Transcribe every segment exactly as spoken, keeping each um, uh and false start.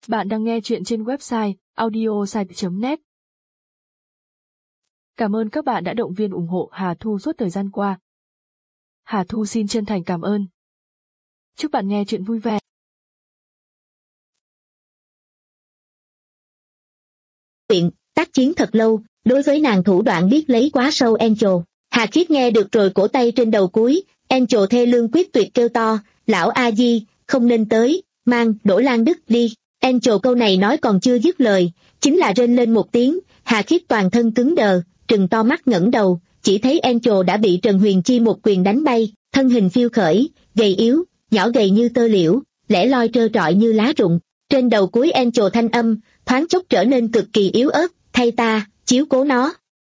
Bạn đang nghe chuyện trên website audiosite chấm net. Cảm ơn các bạn đã động viên ủng hộ Hà Thu suốt thời gian qua. Hà Thu xin chân thành cảm ơn. Chúc bạn nghe chuyện vui vẻ. Chuyện tác chiến thật lâu, đối với nàng thủ đoạn biết lấy quá sâu. Angel Hà Khiết nghe được rồi, cổ tay trên đầu cúi. Angel thê lương quyết tuyệt kêu to, lão A Di, không nên tới, mang Đỗ Lan Đức đi. Angel câu này nói còn chưa dứt lời, chính là rên lên một tiếng. Hà Khiết toàn thân cứng đờ, trừng to mắt ngẩng đầu, chỉ thấy Angel đã bị Trần Huyền Chi một quyền đánh bay, thân hình phiêu khởi, gầy yếu, nhỏ gầy như tơ liễu, lẻ loi trơ trọi như lá rụng. Trên đầu cúi Angel thanh âm thoáng chốc trở nên cực kỳ yếu ớt, thay ta chiếu cố nó.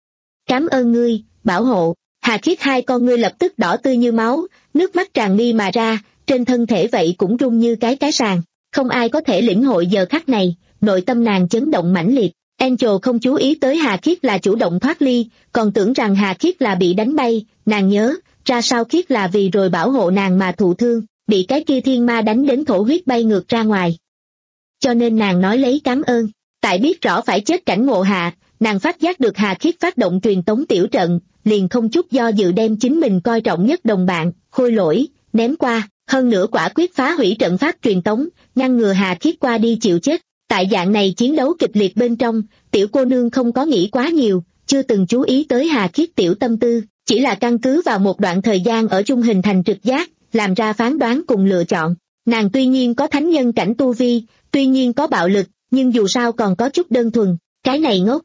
Cảm ơn ngươi, bảo hộ. Hà Khiết hai con ngươi lập tức đỏ tươi như máu, nước mắt tràn mi mà ra, trên thân thể vậy cũng rung như cái cái sàng. Không ai có thể lĩnh hội giờ khắc này, nội tâm nàng chấn động mãnh liệt. Angel không chú ý tới Hà Khiết là chủ động thoát ly, còn tưởng rằng Hà Khiết là bị đánh bay. Nàng nhớ ra sao Khiết là vì rồi bảo hộ nàng mà thụ thương, bị cái kia thiên ma đánh đến thổ huyết bay ngược ra ngoài. Cho nên nàng nói lấy cảm ơn. Tại biết rõ phải chết cảnh ngộ hạ, nàng phát giác được Hà Khiết phát động truyền tống tiểu trận, liền không chút do dự đem chính mình coi trọng nhất đồng bạn, Khôi Lỗi, ném qua. Hơn nữa quả quyết phá hủy trận pháp truyền tống, ngăn ngừa Hà Khiết qua đi chịu chết. Tại dạng này chiến đấu kịch liệt bên trong, tiểu cô nương không có nghĩ quá nhiều, chưa từng chú ý tới Hà Khiết tiểu tâm tư, chỉ là căn cứ vào một đoạn thời gian ở chung hình thành trực giác, làm ra phán đoán cùng lựa chọn. Nàng tuy nhiên có thánh nhân cảnh tu vi, tuy nhiên có bạo lực, nhưng dù sao còn có chút đơn thuần, cái này ngốc.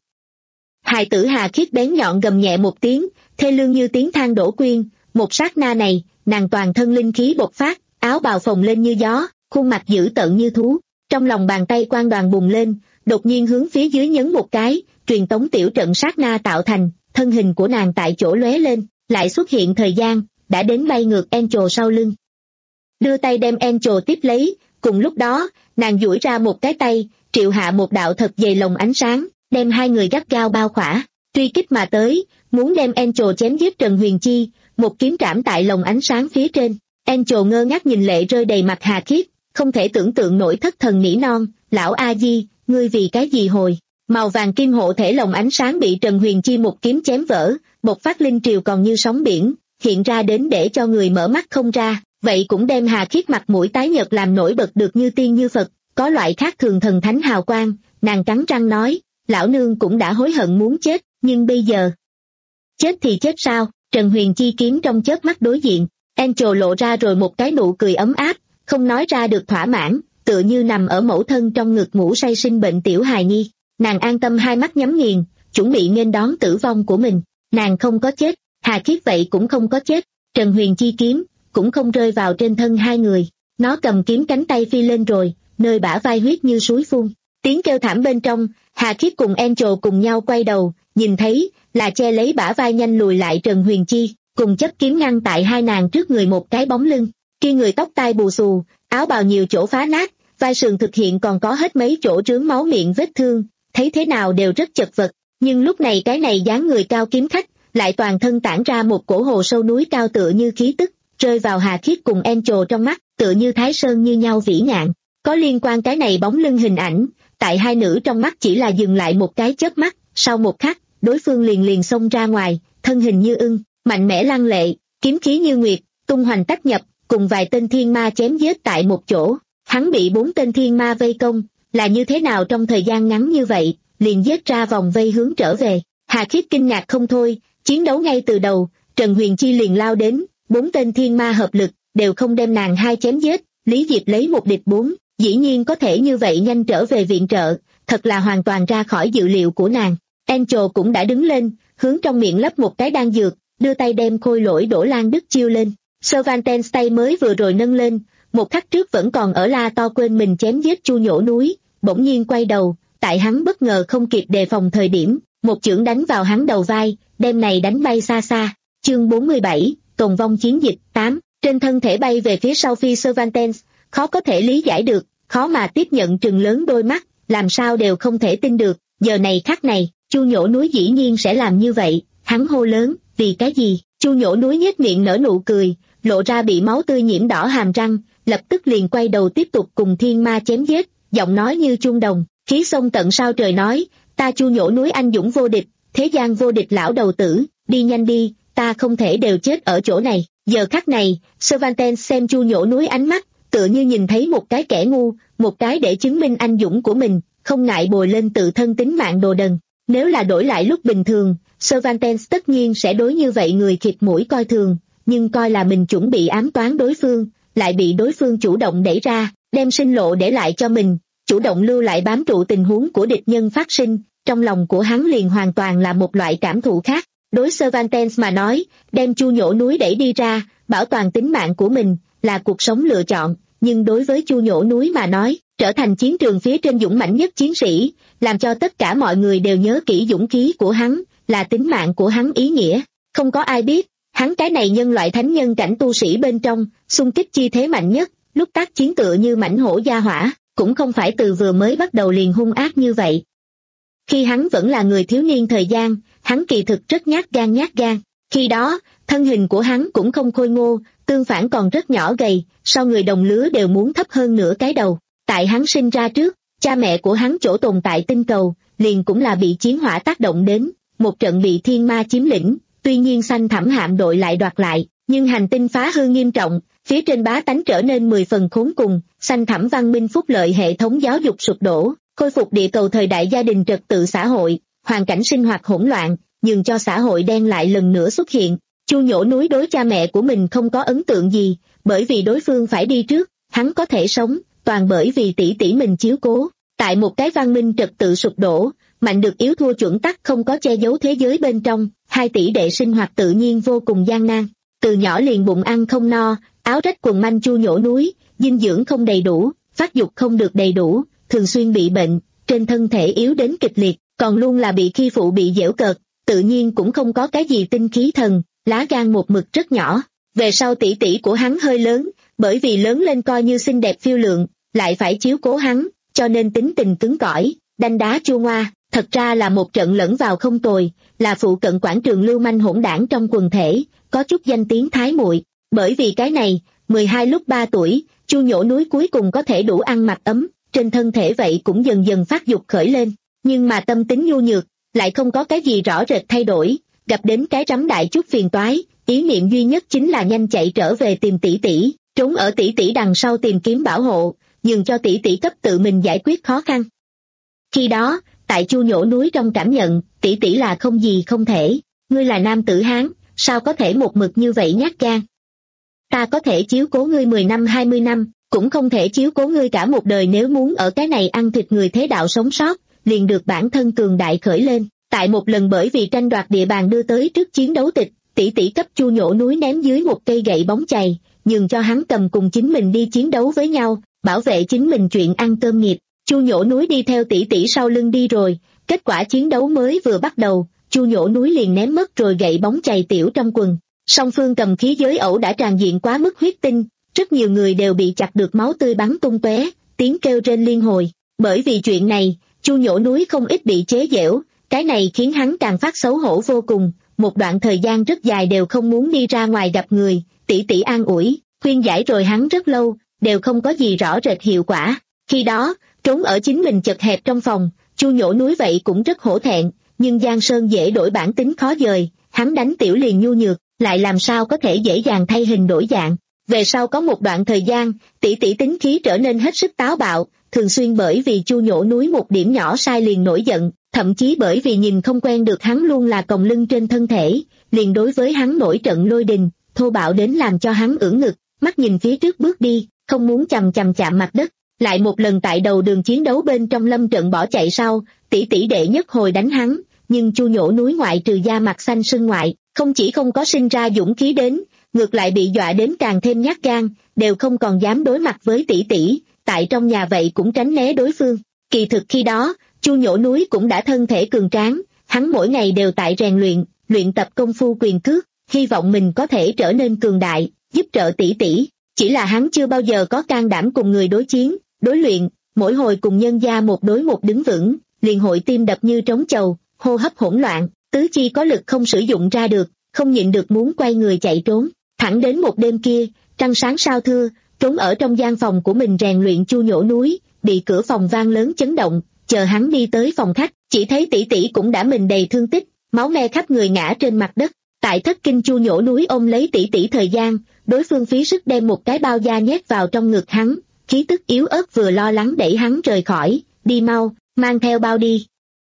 Hài tử Hà Khiết bén nhọn gầm nhẹ một tiếng, thê lương như tiếng than đổ quyên, một sát na này, nàng toàn thân linh khí bộc phát, áo bào phồng lên như gió, khuôn mặt dữ tợn như thú. Trong lòng bàn tay quang đoàn bùng lên, đột nhiên hướng phía dưới nhấn một cái, truyền tống tiểu trận sát na tạo thành, thân hình của nàng tại chỗ lóe lên, lại xuất hiện thời gian, đã đến bay ngược Angel sau lưng. Đưa tay đem Angel tiếp lấy, cùng lúc đó, nàng duỗi ra một cái tay, triệu hạ một đạo thật dày lồng ánh sáng, đem hai người gắt gao bao khỏa, truy kích mà tới, muốn đem Angel chém giết Trần Huyền Chi, một kiếm trảm tại lồng ánh sáng phía trên. Angel ngơ ngác nhìn lệ rơi đầy mặt Hà Khiết, không thể tưởng tượng nổi, thất thần nỉ non, lão A Di, ngươi vì cái gì hồi? Màu vàng kim hộ thể lồng ánh sáng bị Trần Huyền Chi một kiếm chém vỡ, một phát linh triều còn như sóng biển, hiện ra đến để cho người mở mắt không ra, vậy cũng đem Hà Khiết mặt mũi tái nhợt làm nổi bật được như tiên như Phật, có loại khác thường thần thánh hào quang. Nàng cắn răng nói, lão nương cũng đã hối hận muốn chết, nhưng bây giờ chết thì chết sao? Trần Huyền Chi kiếm trong chớp mắt đối diện, Angel lộ ra rồi một cái nụ cười ấm áp, không nói ra được thỏa mãn, tựa như nằm ở mẫu thân trong ngực ngủ say sinh bệnh tiểu hài nhi. Nàng an tâm hai mắt nhắm nghiền, chuẩn bị nghênh đón tử vong của mình. Nàng không có chết, Hà Khiết vậy cũng không có chết, Trần Huyền Chi kiếm cũng không rơi vào trên thân hai người. Nó cầm kiếm cánh tay phi lên rồi, nơi bả vai huyết như suối phun. Tiếng kêu thảm bên trong, Hà Khiết cùng Angel cùng nhau quay đầu, nhìn thấy là che lấy bả vai nhanh lùi lại Trần Huyền Chi, cùng chấp kiếm ngăn tại hai nàng trước người một cái bóng lưng. Kia người tóc tai bù xù, áo bào nhiều chỗ phá nát, vai sườn thực hiện còn có hết mấy chỗ rướm máu miệng vết thương, thấy thế nào đều rất chật vật. Nhưng lúc này cái này dáng người cao kiếm khách, lại toàn thân tản ra một cổ hồ sâu núi cao tựa như khí tức, rơi vào Hà Khiết cùng Angel trong mắt, tựa như Thái Sơn như nhau vĩ ngạn. Có liên quan cái này bóng lưng hình ảnh, tại hai nữ trong mắt chỉ là dừng lại một cái chớp mắt, sau một khắc, đối phương liền liền xông ra ngoài, thân hình như ưng, mạnh mẽ lăng lệ, kiếm khí như nguyệt, tung hoành tách nhập, cùng vài tên thiên ma chém giết tại một chỗ. Hắn bị bốn tên thiên ma vây công, là như thế nào trong thời gian ngắn như vậy, liền giết ra vòng vây hướng trở về. Hà Khiết kinh ngạc không thôi, chiến đấu ngay từ đầu, Trần Huyền Chi liền lao đến, bốn tên thiên ma hợp lực, đều không đem nàng hai chém giết, Lý Diệp lấy một địch bốn, dĩ nhiên có thể như vậy nhanh trở về viện trợ, thật là hoàn toàn ra khỏi dự liệu của nàng. Angel cũng đã đứng lên, hướng trong miệng lấp một cái đan dược, đưa tay đem Khôi Lỗi Đỗ Lan Đức chiêu lên. Cervantes tay mới vừa rồi nâng lên, một khắc trước vẫn còn ở la to quên mình chém giết Chu Nhổ Núi, bỗng nhiên quay đầu, tại hắn bất ngờ không kịp đề phòng thời điểm, một chưởng đánh vào hắn đầu vai, đem này đánh bay xa xa. Chương bốn mươi bảy, tồn vong chiến dịch tám, trên thân thể bay về phía sau phi Cervantes, khó có thể lý giải được, khó mà tiếp nhận, trừng lớn đôi mắt, làm sao đều không thể tin được, giờ này khắc này, Chu Nhổ Núi dĩ nhiên sẽ làm như vậy. Hắn hô lớn, vì cái gì? Chu Nhổ Núi nhếch miệng nở nụ cười, lộ ra bị máu tươi nhiễm đỏ hàm răng, lập tức liền quay đầu tiếp tục cùng thiên ma chém giết. giọng nói như chuông đồng, khí xông tận sao trời nói, ta Chu Nhổ Núi anh dũng vô địch, thế gian vô địch lão đầu tử, đi nhanh đi, ta không thể đều chết ở chỗ này. Giờ khắc này, Cervantes xem Chu Nhổ Núi ánh mắt, tựa như nhìn thấy một cái kẻ ngu, một cái để chứng minh anh dũng của mình, không ngại bồi lên tự thân tính mạng đồ đần. Nếu là đổi lại lúc bình thường, Cervantes tất nhiên sẽ đối như vậy người khịt mũi coi thường, nhưng coi là mình chuẩn bị ám toán đối phương, lại bị đối phương chủ động đẩy ra, đem sinh lộ để lại cho mình, chủ động lưu lại bám trụ tình huống của địch nhân phát sinh, trong lòng của hắn liền hoàn toàn là một loại cảm thụ khác. Đối Cervantes mà nói, đem Chu Nhổ Núi đẩy đi ra, bảo toàn tính mạng của mình, là cuộc sống lựa chọn, nhưng đối với Chu Nhổ Núi mà nói, trở thành chiến trường phía trên dũng mãnh nhất chiến sĩ, làm cho tất cả mọi người đều nhớ kỹ dũng khí của hắn, là tính mạng của hắn ý nghĩa. Không có ai biết, hắn cái này nhân loại thánh nhân cảnh tu sĩ bên trong, xung kích chi thế mạnh nhất, lúc tác chiến tựa như mãnh hổ gia hỏa, cũng không phải từ vừa mới bắt đầu liền hung ác như vậy. Khi hắn vẫn là người thiếu niên thời gian, hắn kỳ thực rất nhát gan nhát gan. Khi đó, thân hình của hắn cũng không khôi ngô, tương phản còn rất nhỏ gầy, so người đồng lứa đều muốn thấp hơn nửa cái đầu. Tại hắn sinh ra trước, cha mẹ của hắn chỗ tồn tại tinh cầu, liền cũng là bị chiến hỏa tác động đến, một trận bị thiên ma chiếm lĩnh, tuy nhiên xanh thẳm hạm đội lại đoạt lại, nhưng hành tinh phá hư nghiêm trọng, phía trên bá tánh trở nên mười phần khốn cùng, xanh thẳm văn minh phúc lợi hệ thống giáo dục sụp đổ, khôi phục địa cầu thời đại gia đình trật tự xã hội, hoàn cảnh sinh hoạt hỗn loạn, nhường cho xã hội đen lại lần nữa xuất hiện. Chu Nhổ Núi đối cha mẹ của mình không có ấn tượng gì, bởi vì đối phương phải đi trước, hắn có thể sống, toàn bởi vì tỷ tỷ mình chiếu cố. Tại một cái văn minh trật tự sụp đổ, mạnh được yếu thua chuẩn tắc không có che giấu thế giới bên trong, hai tỷ đệ sinh hoạt tự nhiên vô cùng gian nan. Từ nhỏ liền bụng ăn không no, áo rách quần manh Chu Nhổ Núi, dinh dưỡng không đầy đủ, phát dục không được đầy đủ, thường xuyên bị bệnh, trên thân thể yếu đến kịch liệt, còn luôn là bị khi phụ bị giễu cợt, tự nhiên cũng không có cái gì tinh khí thần, lá gan một mực rất nhỏ. Về sau tỷ tỷ của hắn hơi lớn, bởi vì lớn lên coi như xinh đẹp phiêu lượng, lại phải chiếu cố hắn, cho nên tính tình cứng cỏi, đanh đá chua ngoa, thật ra là một trận lẫn vào không tồi, là phụ cận quảng trường lưu manh hỗn đảng trong quần thể, có chút danh tiếng thái muội. Bởi vì cái này, mười hai lúc ba tuổi, Chu Nhổ Núi cuối cùng có thể đủ ăn mặc ấm, trên thân thể vậy cũng dần dần phát dục khởi lên, nhưng mà tâm tính nhu nhược, lại không có cái gì rõ rệt thay đổi, gặp đến cái rắm đại chút phiền toái, ý niệm duy nhất chính là nhanh chạy trở về tìm tỷ tỷ, trốn ở tỷ tỷ đằng sau tìm kiếm bảo hộ, nhường cho tỷ tỷ cấp tự mình giải quyết khó khăn. Khi đó, tại Chu Nhổ Núi trong cảm nhận, tỷ tỷ là không gì không thể, ngươi là nam tử Hán, sao có thể một mực như vậy nhát gan? Ta có thể chiếu cố ngươi mười năm hai mươi năm, cũng không thể chiếu cố ngươi cả một đời, nếu muốn ở cái này ăn thịt người thế đạo sống sót, liền được bản thân cường đại khởi lên. Tại một lần bởi vì tranh đoạt địa bàn đưa tới trước chiến đấu tịch, tỷ tỷ cấp Chu Nhổ Núi ném dưới một cây gậy bóng chày, nhường cho hắn cầm cùng chính mình đi chiến đấu với nhau, bảo vệ chính mình chuyện ăn cơm nghiệp. Chu Nhổ Núi đi theo tỷ tỷ sau lưng đi rồi, kết quả chiến đấu mới vừa bắt đầu, Chu Nhổ Núi liền ném mất rồi gậy bóng chày tiểu trong quần. Song phương cầm khí giới ẩu đã tràn diện quá mức huyết tinh, rất nhiều người đều bị chặt được máu tươi bắn tung tóe, tiếng kêu rên liên hồi. Bởi vì chuyện này, Chu Nhổ Núi không ít bị chế giễu, cái này khiến hắn càng phát xấu hổ vô cùng, một đoạn thời gian rất dài đều không muốn đi ra ngoài gặp người, tỷ tỷ an ủi, khuyên giải rồi hắn rất lâu, đều không có gì rõ rệt hiệu quả. Khi đó, trốn ở chính mình chật hẹp trong phòng, Chu Nhổ Núi vậy cũng rất hổ thẹn, nhưng Giang Sơn dễ đổi bản tính khó dời, hắn đánh tiểu liền nhu nhược, lại làm sao có thể dễ dàng thay hình đổi dạng. Về sau có một đoạn thời gian, tỷ tỷ tính khí trở nên hết sức táo bạo, thường xuyên bởi vì Chu Nhổ Núi một điểm nhỏ sai liền nổi giận, thậm chí bởi vì nhìn không quen được hắn luôn là còng lưng trên thân thể, liền đối với hắn nổi trận lôi đình, thô bạo đến làm cho hắn ưỡn ngực, mắt nhìn phía trước bước đi, không muốn chầm chầm chạm mặt đất. Lại một lần tại đầu đường chiến đấu bên trong lâm trận bỏ chạy sau, tỷ tỷ đệ nhất hồi đánh hắn, nhưng Chu Nhổ Núi ngoại trừ da mặt xanh sưng ngoại, không chỉ không có sinh ra dũng khí đến, ngược lại bị dọa đến càng thêm nhát gan, đều không còn dám đối mặt với tỷ tỷ, tại trong nhà vậy cũng tránh né đối phương. Kỳ thực khi đó, Chu Nhổ Núi cũng đã thân thể cường tráng, hắn mỗi ngày đều tại rèn luyện, luyện tập công phu quyền cước, hy vọng mình có thể trở nên cường đại, giúp trợ tỷ tỷ. Chỉ là hắn chưa bao giờ có can đảm cùng người đối chiến, đối luyện, mỗi hồi cùng nhân gia một đối một đứng vững, liền hội tim đập như trống chầu, hô hấp hỗn loạn, tứ chi có lực không sử dụng ra được, không nhịn được muốn quay người chạy trốn. Thẳng đến một đêm kia, trăng sáng sao thưa, trốn ở trong gian phòng của mình rèn luyện Chu Nhổ Núi, bị cửa phòng vang lớn chấn động, chờ hắn đi tới phòng khách, chỉ thấy tỷ tỷ cũng đã mình đầy thương tích, máu me khắp người ngã trên mặt đất. Tại thất kinh Chu Nhổ Núi ôm lấy tỷ tỷ thời gian, đối phương phí sức đem một cái bao da nhét vào trong ngực hắn, khí tức yếu ớt vừa lo lắng đẩy hắn rời khỏi, đi mau, mang theo bao đi.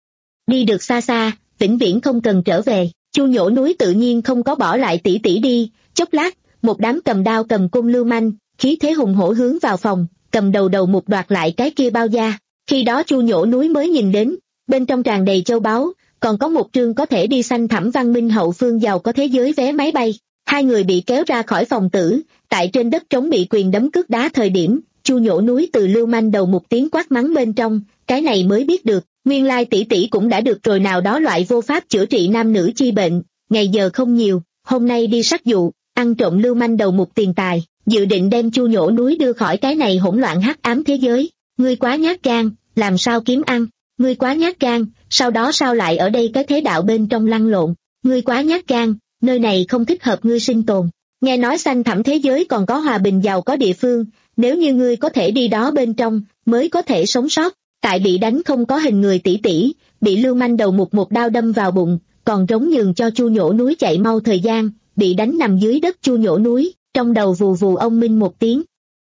Đi được xa xa, vĩnh viễn không cần trở về. Chu Nhổ Núi tự nhiên không có bỏ lại tỷ tỷ đi, chốc lát, một đám cầm đao cầm côn lưu manh, khí thế hùng hổ hướng vào phòng, cầm đầu đầu một đoạt lại cái kia bao da. Khi đó Chu Nhổ Núi mới nhìn đến, bên trong tràn đầy châu báu, còn có một trương có thể đi xanh thẳm văn minh hậu phương giàu có thế giới vé máy bay. Hai người bị kéo ra khỏi phòng tử, tại trên đất trống bị quyền đấm cước đá thời điểm, Chu Nhổ Núi từ lưu manh đầu một tiếng quát mắng bên trong, cái này mới biết được, nguyên lai tỷ tỷ cũng đã được rồi nào đó loại vô pháp chữa trị nam nữ chi bệnh, ngày giờ không nhiều, hôm nay đi sắc dụ, ăn trộm lưu manh đầu một tiền tài, dự định đem Chu Nhổ Núi đưa khỏi cái này hỗn loạn hắc ám thế giới. Ngươi quá nhát gan, làm sao kiếm ăn, ngươi quá nhát gan, sau đó sao lại ở đây cái thế đạo bên trong lăn lộn, ngươi quá nhát gan, nơi này không thích hợp ngươi sinh tồn. Nghe nói xanh thẳm thế giới còn có hòa bình giàu có địa phương, nếu như ngươi có thể đi đó bên trong, mới có thể sống sót. Tại bị đánh không có hình người tỷ tỷ, bị lưu manh đầu một một đao đâm vào bụng, còn rống nhường cho Chu Nhổ Núi chạy mau thời gian, bị đánh nằm dưới đất Chu Nhổ Núi, trong đầu vù vù ông minh một tiếng.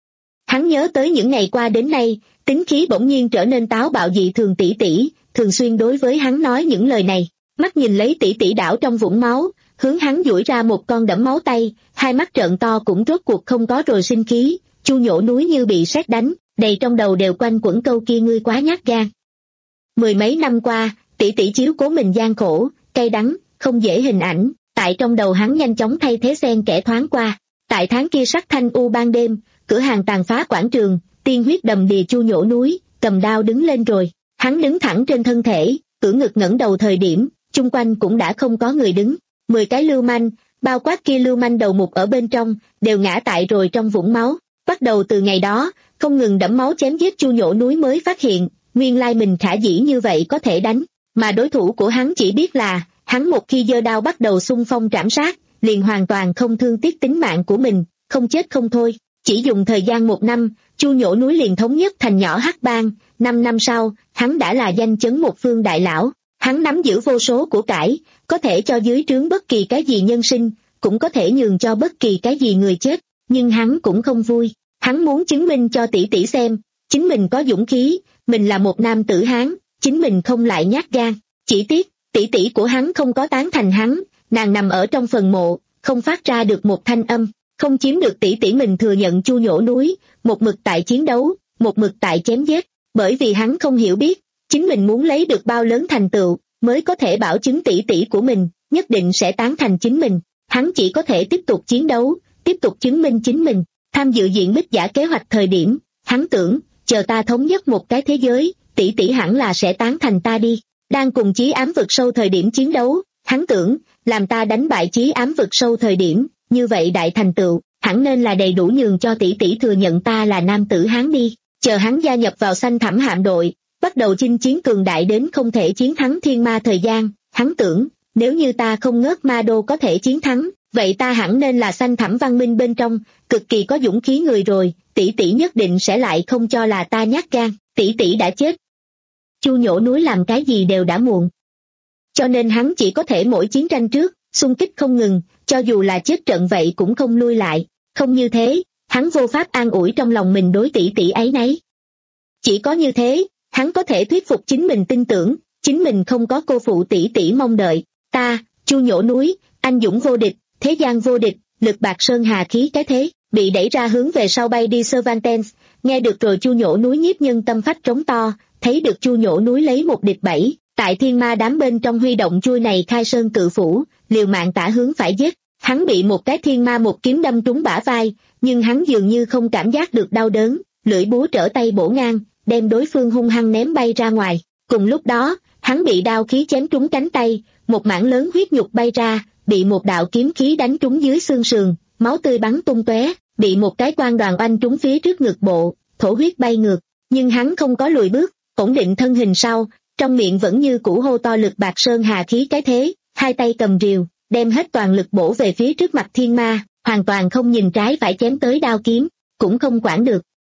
Hắn nhớ tới những ngày qua đến nay, tính khí bỗng nhiên trở nên táo bạo dị thường tỷ tỷ, thường xuyên đối với hắn nói những lời này, mắt nhìn lấy tỷ tỷ đảo trong vũng máu, hướng hắn duỗi ra một con đẫm máu tay, hai mắt trợn to cũng rốt cuộc không có rồi sinh khí. Chu Nhổ Núi như bị sét đánh, đầy trong đầu đều quanh quẩn câu kia ngươi quá nhát gan. Mười mấy năm qua, tỷ tỷ chiếu cố mình gian khổ, cay đắng, không dễ hình ảnh, tại trong đầu hắn nhanh chóng thay thế xen kẽ thoáng qua. Tại tháng kia sắc thanh u ban đêm, cửa hàng tàn phá quảng trường, tiên huyết đầm đìa Chu Nhổ Núi, cầm đao đứng lên rồi, hắn đứng thẳng trên thân thể, cửa ngực ngẩng đầu thời điểm, chung quanh cũng đã không có người đứng. Mười cái lưu manh, bao quát kia lưu manh đầu mục ở bên trong, đều ngã tại rồi trong vũng máu. Bắt đầu từ ngày đó, không ngừng đẫm máu chém giết Chu Nhổ Núi mới phát hiện, nguyên lai mình khả dĩ như vậy có thể đánh, mà đối thủ của hắn chỉ biết là, hắn một khi giơ đao bắt đầu xung phong trảm sát, liền hoàn toàn không thương tiếc tính mạng của mình, không chết không thôi. Chỉ dùng thời gian một năm, Chu Nhổ Núi liền thống nhất thành nhỏ hắc bang, năm năm sau, hắn đã là danh chấn một phương đại lão, hắn nắm giữ vô số của cải, có thể cho dưới trướng bất kỳ cái gì nhân sinh, cũng có thể nhường cho bất kỳ cái gì người chết, nhưng hắn cũng không vui. Hắn muốn chứng minh cho tỷ tỷ xem, chính mình có dũng khí, mình là một nam tử Hán, chính mình không lại nhát gan. Chỉ tiếc, tỷ tỷ của hắn không có tán thành hắn, nàng nằm ở trong phần mộ, không phát ra được một thanh âm, không chiếm được tỷ tỷ mình thừa nhận Chu Nhổ Núi, một mực tại chiến đấu, một mực tại chém giết, bởi vì hắn không hiểu biết, chính mình muốn lấy được bao lớn thành tựu, mới có thể bảo chứng tỷ tỷ của mình, nhất định sẽ tán thành chính mình. Hắn chỉ có thể tiếp tục chiến đấu, tiếp tục chứng minh chính mình. Tham dự diện bích giả kế hoạch thời điểm, hắn tưởng, chờ ta thống nhất một cái thế giới, tỷ tỷ hẳn là sẽ tán thành ta đi. Đang cùng chí ám vực sâu thời điểm chiến đấu, hắn tưởng, làm ta đánh bại chí ám vực sâu thời điểm, như vậy đại thành tựu, hẳn nên là đầy đủ nhường cho tỷ tỷ thừa nhận ta là nam tử Hán đi. Chờ hắn gia nhập vào xanh thẳm hạm đội, bắt đầu chinh chiến cường đại đến không thể chiến thắng thiên ma thời gian, hắn tưởng, nếu như ta không ngớt ma đô có thể chiến thắng, vậy ta hẳn nên là xanh thẳm văn minh bên trong, cực kỳ có dũng khí người rồi, tỷ tỷ nhất định sẽ lại không cho là ta nhát gan, tỷ tỷ đã chết. Chu Nhổ Núi làm cái gì đều đã muộn. Cho nên hắn chỉ có thể mỗi chiến tranh trước, xung kích không ngừng, cho dù là chết trận vậy cũng không lui lại, không như thế, hắn vô pháp an ủi trong lòng mình đối tỷ tỷ ấy nấy. Chỉ có như thế, hắn có thể thuyết phục chính mình tin tưởng, chính mình không có cô phụ tỷ tỷ mong đợi. Ta, Chu Nhổ Núi, anh dũng vô địch, thế gian vô địch, lực bạc sơn hà khí cái thế, bị đẩy ra hướng về sau bay đi Cervantes, nghe được rồi Chu Nhổ Núi nhiếp nhân tâm phách trống to, thấy được Chu Nhổ Núi lấy một địch bảy, tại thiên ma đám bên trong huy động chui này khai sơn cự phủ, liều mạng tả hướng phải giết, hắn bị một cái thiên ma một kiếm đâm trúng bả vai, nhưng hắn dường như không cảm giác được đau đớn, lưỡi búa trở tay bổ ngang, đem đối phương hung hăng ném bay ra ngoài. Cùng lúc đó, hắn bị đao khí chém trúng cánh tay, một mảng lớn huyết nhục bay ra, bị một đạo kiếm khí đánh trúng dưới xương sườn, máu tươi bắn tung tóe, bị một cái quang đoàn oanh trúng phía trước ngực bộ, thổ huyết bay ngược, nhưng hắn không có lùi bước, ổn định thân hình sau, trong miệng vẫn như cũ hô to lực bạc sơn hà khí cái thế, hai tay cầm rìu, đem hết toàn lực bổ về phía trước mặt thiên ma, hoàn toàn không nhìn trái phải chém tới đao kiếm, cũng không quản được,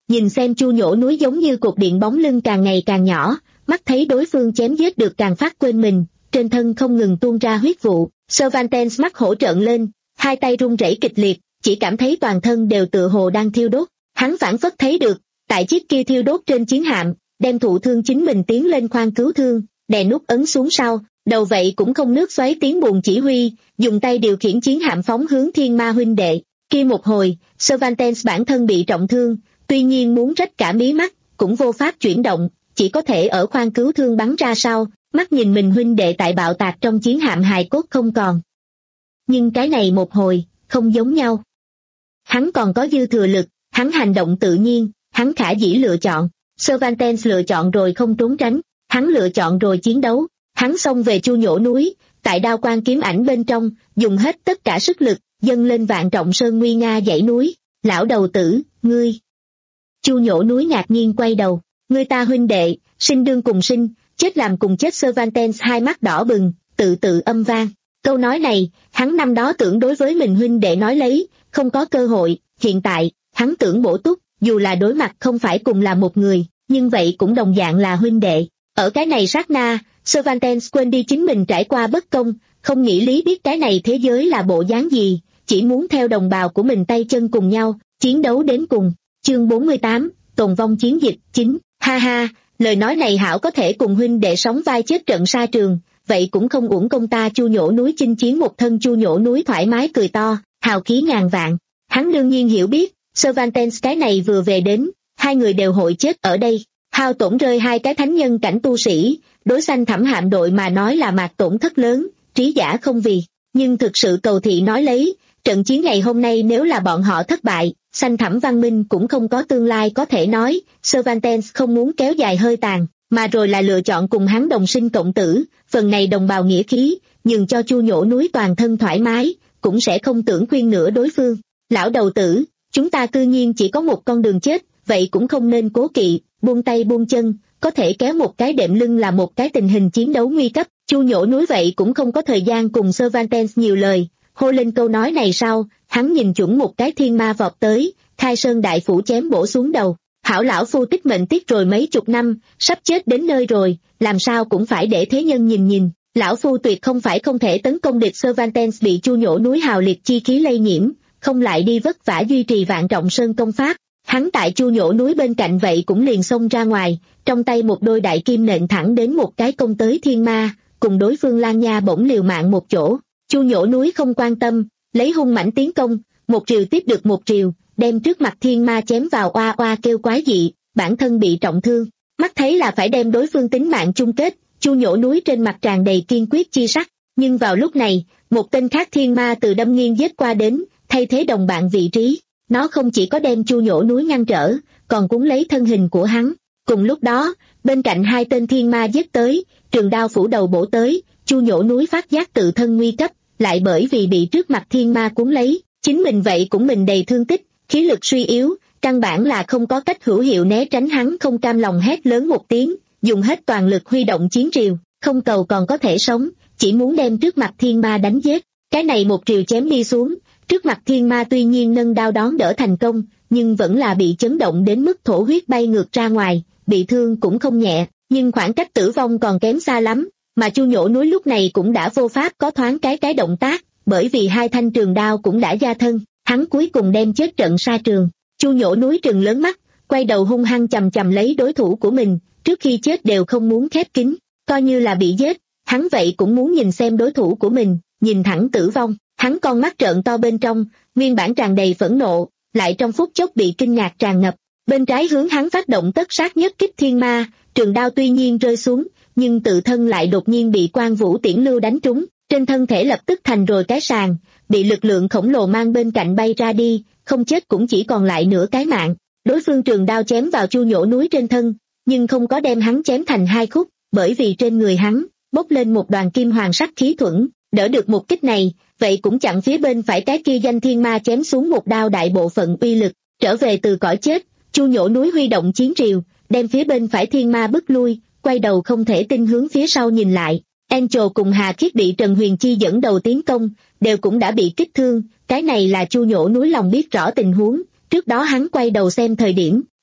nhìn xem Chu Nhổ Núi giống như cột điện bóng lưng càng ngày càng nhỏ, mắt thấy đối phương chém giết được càng phát quên mình, trên thân không ngừng tuôn ra huyết vụ. Cervantes mắt hổ trợn lên, hai tay run rẩy kịch liệt, chỉ cảm thấy toàn thân đều tựa hồ đang thiêu đốt. Hắn phảng phất thấy được, tại chiếc kia thiêu đốt trên chiến hạm, đem thụ thương chính mình tiến lên khoang cứu thương, đè nút ấn xuống sau, đầu vậy cũng không nước xoáy tiếng buồn chỉ huy, dùng tay điều khiển chiến hạm phóng hướng Thiên Ma huynh đệ. Kia một hồi, Cervantes bản thân bị trọng thương, tuy nhiên muốn rách cả mí mắt, cũng vô pháp chuyển động, chỉ có thể ở khoang cứu thương bắn ra sau, mắt nhìn mình huynh đệ tại bạo tạc trong chiến hạm hài cốt không còn. Nhưng cái này một hồi, không giống nhau. Hắn còn có dư thừa lực, hắn hành động tự nhiên, hắn khả dĩ lựa chọn. Cervantes lựa chọn rồi không trốn tránh, hắn lựa chọn rồi chiến đấu, hắn xông về Chu Nhổ Núi, tại đao quang kiếm ảnh bên trong, dùng hết tất cả sức lực, dâng lên vạn trọng sơn nguy nga dãy núi. Lão đầu tử, ngươi. Chu Nhổ Núi ngạc nhiên quay đầu, ngươi ta huynh đệ, sinh đương cùng sinh, chết làm cùng chết. Cervantes hai mắt đỏ bừng, tự tự âm vang. Câu nói này, hắn năm đó tưởng đối với mình huynh đệ nói lấy, không có cơ hội, hiện tại, hắn tưởng bổ túc, dù là đối mặt không phải cùng là một người, nhưng vậy cũng đồng dạng là huynh đệ. Ở cái này sát na, Cervantes quên đi chính mình trải qua bất công, không nghĩ lý biết cái này thế giới là bộ dáng gì, chỉ muốn theo đồng bào của mình tay chân cùng nhau, chiến đấu đến cùng. Chương bốn mươi tám, tồn vong chiến dịch chín. Ha ha, lời nói này hảo có thể cùng huynh đệ sống vai chết trận sa trường, vậy cũng không uổng công ta Chu Nhổ Núi chinh chiến một thân. Chu Nhổ Núi thoải mái cười to, hào khí ngàn vạn. Hắn đương nhiên hiểu biết, Cervantes cái này vừa về đến, hai người đều hội chết ở đây. Hao tổn rơi hai cái thánh nhân cảnh tu sĩ, đối Xanh Thẳm hạm đội mà nói là mạc tổn thất lớn, trí giả không vì. Nhưng thực sự cầu thị nói lấy, trận chiến ngày hôm nay nếu là bọn họ thất bại, Xanh Thẳm văn minh cũng không có tương lai có thể nói. Cervantes không muốn kéo dài hơi tàn, mà rồi là lựa chọn cùng hắn đồng sinh cộng tử, phần này đồng bào nghĩa khí, nhường cho Chu Nhổ Núi toàn thân thoải mái, cũng sẽ không tưởng khuyên nữa đối phương. Lão đầu tử, chúng ta cư nhiên chỉ có một con đường chết, vậy cũng không nên cố kỵ, buông tay buông chân, có thể kéo một cái đệm lưng là một cái tình hình chiến đấu nguy cấp. Chu Nhổ Núi vậy cũng không có thời gian cùng Cervantes nhiều lời, hô lên câu nói này sau, hắn nhìn chuẩn một cái thiên ma vọt tới, khai sơn đại phủ chém bổ xuống đầu. Hảo lão phu tích mệnh tiết rồi mấy chục năm, sắp chết đến nơi rồi, làm sao cũng phải để thế nhân nhìn nhìn. Lão phu tuyệt không phải không thể tấn công địch. Cervantes bị Chu Nhổ Núi hào liệt chi khí lây nhiễm, không lại đi vất vả duy trì vạn trọng sơn công pháp. Hắn tại Chu Nhổ Núi bên cạnh vậy cũng liền xông ra ngoài, trong tay một đôi đại kim nện thẳng đến một cái công tới thiên ma, cùng đối phương Lan Nha bỗng liều mạng một chỗ. Chu Nhổ Núi không quan tâm, lấy hung mãnh tiến công, một triều tiếp được một triều, đem trước mặt thiên ma chém vào oa oa kêu quái dị, bản thân bị trọng thương, mắt thấy là phải đem đối phương tính mạng chung kết. Chu Nhổ Núi trên mặt tràn đầy kiên quyết chi sắc, nhưng vào lúc này, một tên khác thiên ma từ đâm nghiêng giết qua đến, thay thế đồng bạn vị trí. Nó không chỉ có đem Chu Nhổ Núi ngăn trở, còn cuốn lấy thân hình của hắn. Cùng lúc đó, bên cạnh hai tên thiên ma giết tới, trường đao phủ đầu bổ tới. Chu Nhổ Núi phát giác tự thân nguy cấp, lại bởi vì bị trước mặt thiên ma cuốn lấy, chính mình vậy cũng mình đầy thương tích, khí lực suy yếu, căn bản là không có cách hữu hiệu né tránh. Hắn không cam lòng hét lớn một tiếng, dùng hết toàn lực huy động chiến triều, không cầu còn có thể sống, chỉ muốn đem trước mặt thiên ma đánh giết. Cái này một triều chém đi xuống, trước mặt thiên ma tuy nhiên nâng đao đón đỡ thành công, nhưng vẫn là bị chấn động đến mức thổ huyết bay ngược ra ngoài, bị thương cũng không nhẹ, nhưng khoảng cách tử vong còn kém xa lắm, mà Chu Nhổ Núi lúc này cũng đã vô pháp có thoáng cái cái động tác, bởi vì hai thanh trường đao cũng đã gia thân, hắn cuối cùng đem chết trận sa trường. Chu Nhổ Núi trừng lớn mắt, quay đầu hung hăng chầm chầm lấy đối thủ của mình, trước khi chết đều không muốn khép kín, coi như là bị giết, hắn vậy cũng muốn nhìn xem đối thủ của mình, nhìn thẳng tử vong. Hắn con mắt trợn to bên trong, nguyên bản tràn đầy phẫn nộ, lại trong phút chốc bị kinh ngạc tràn ngập. Bên trái hướng hắn phát động tất sát nhất kích thiên ma, trường đao tuy nhiên rơi xuống, nhưng tự thân lại đột nhiên bị Quan Vũ Tiễn Lưu đánh trúng, trên thân thể lập tức thành rồi cái sàng, bị lực lượng khổng lồ mang bên cạnh bay ra đi, không chết cũng chỉ còn lại nửa cái mạng. Đối phương trường đao chém vào Chu Nhổ Núi trên thân, nhưng không có đem hắn chém thành hai khúc, bởi vì trên người hắn bốc lên một đoàn kim hoàng sắc khí thuẫn, đỡ được một kích này, vậy cũng chặn phía bên phải cái kia danh thiên ma chém xuống một đao đại bộ phận uy lực. Trở về từ cõi chết, Chu Nhổ Núi huy động chiến triều, đem phía bên phải thiên ma bức lui, quay đầu không thể tin hướng phía sau nhìn lại. Angel cùng Hà Khiết bị Trần Huyền Chi dẫn đầu tiến công, đều cũng đã bị kích thương, cái này là Chu Nhổ Núi lòng biết rõ tình huống, trước đó hắn quay đầu xem thời điểm,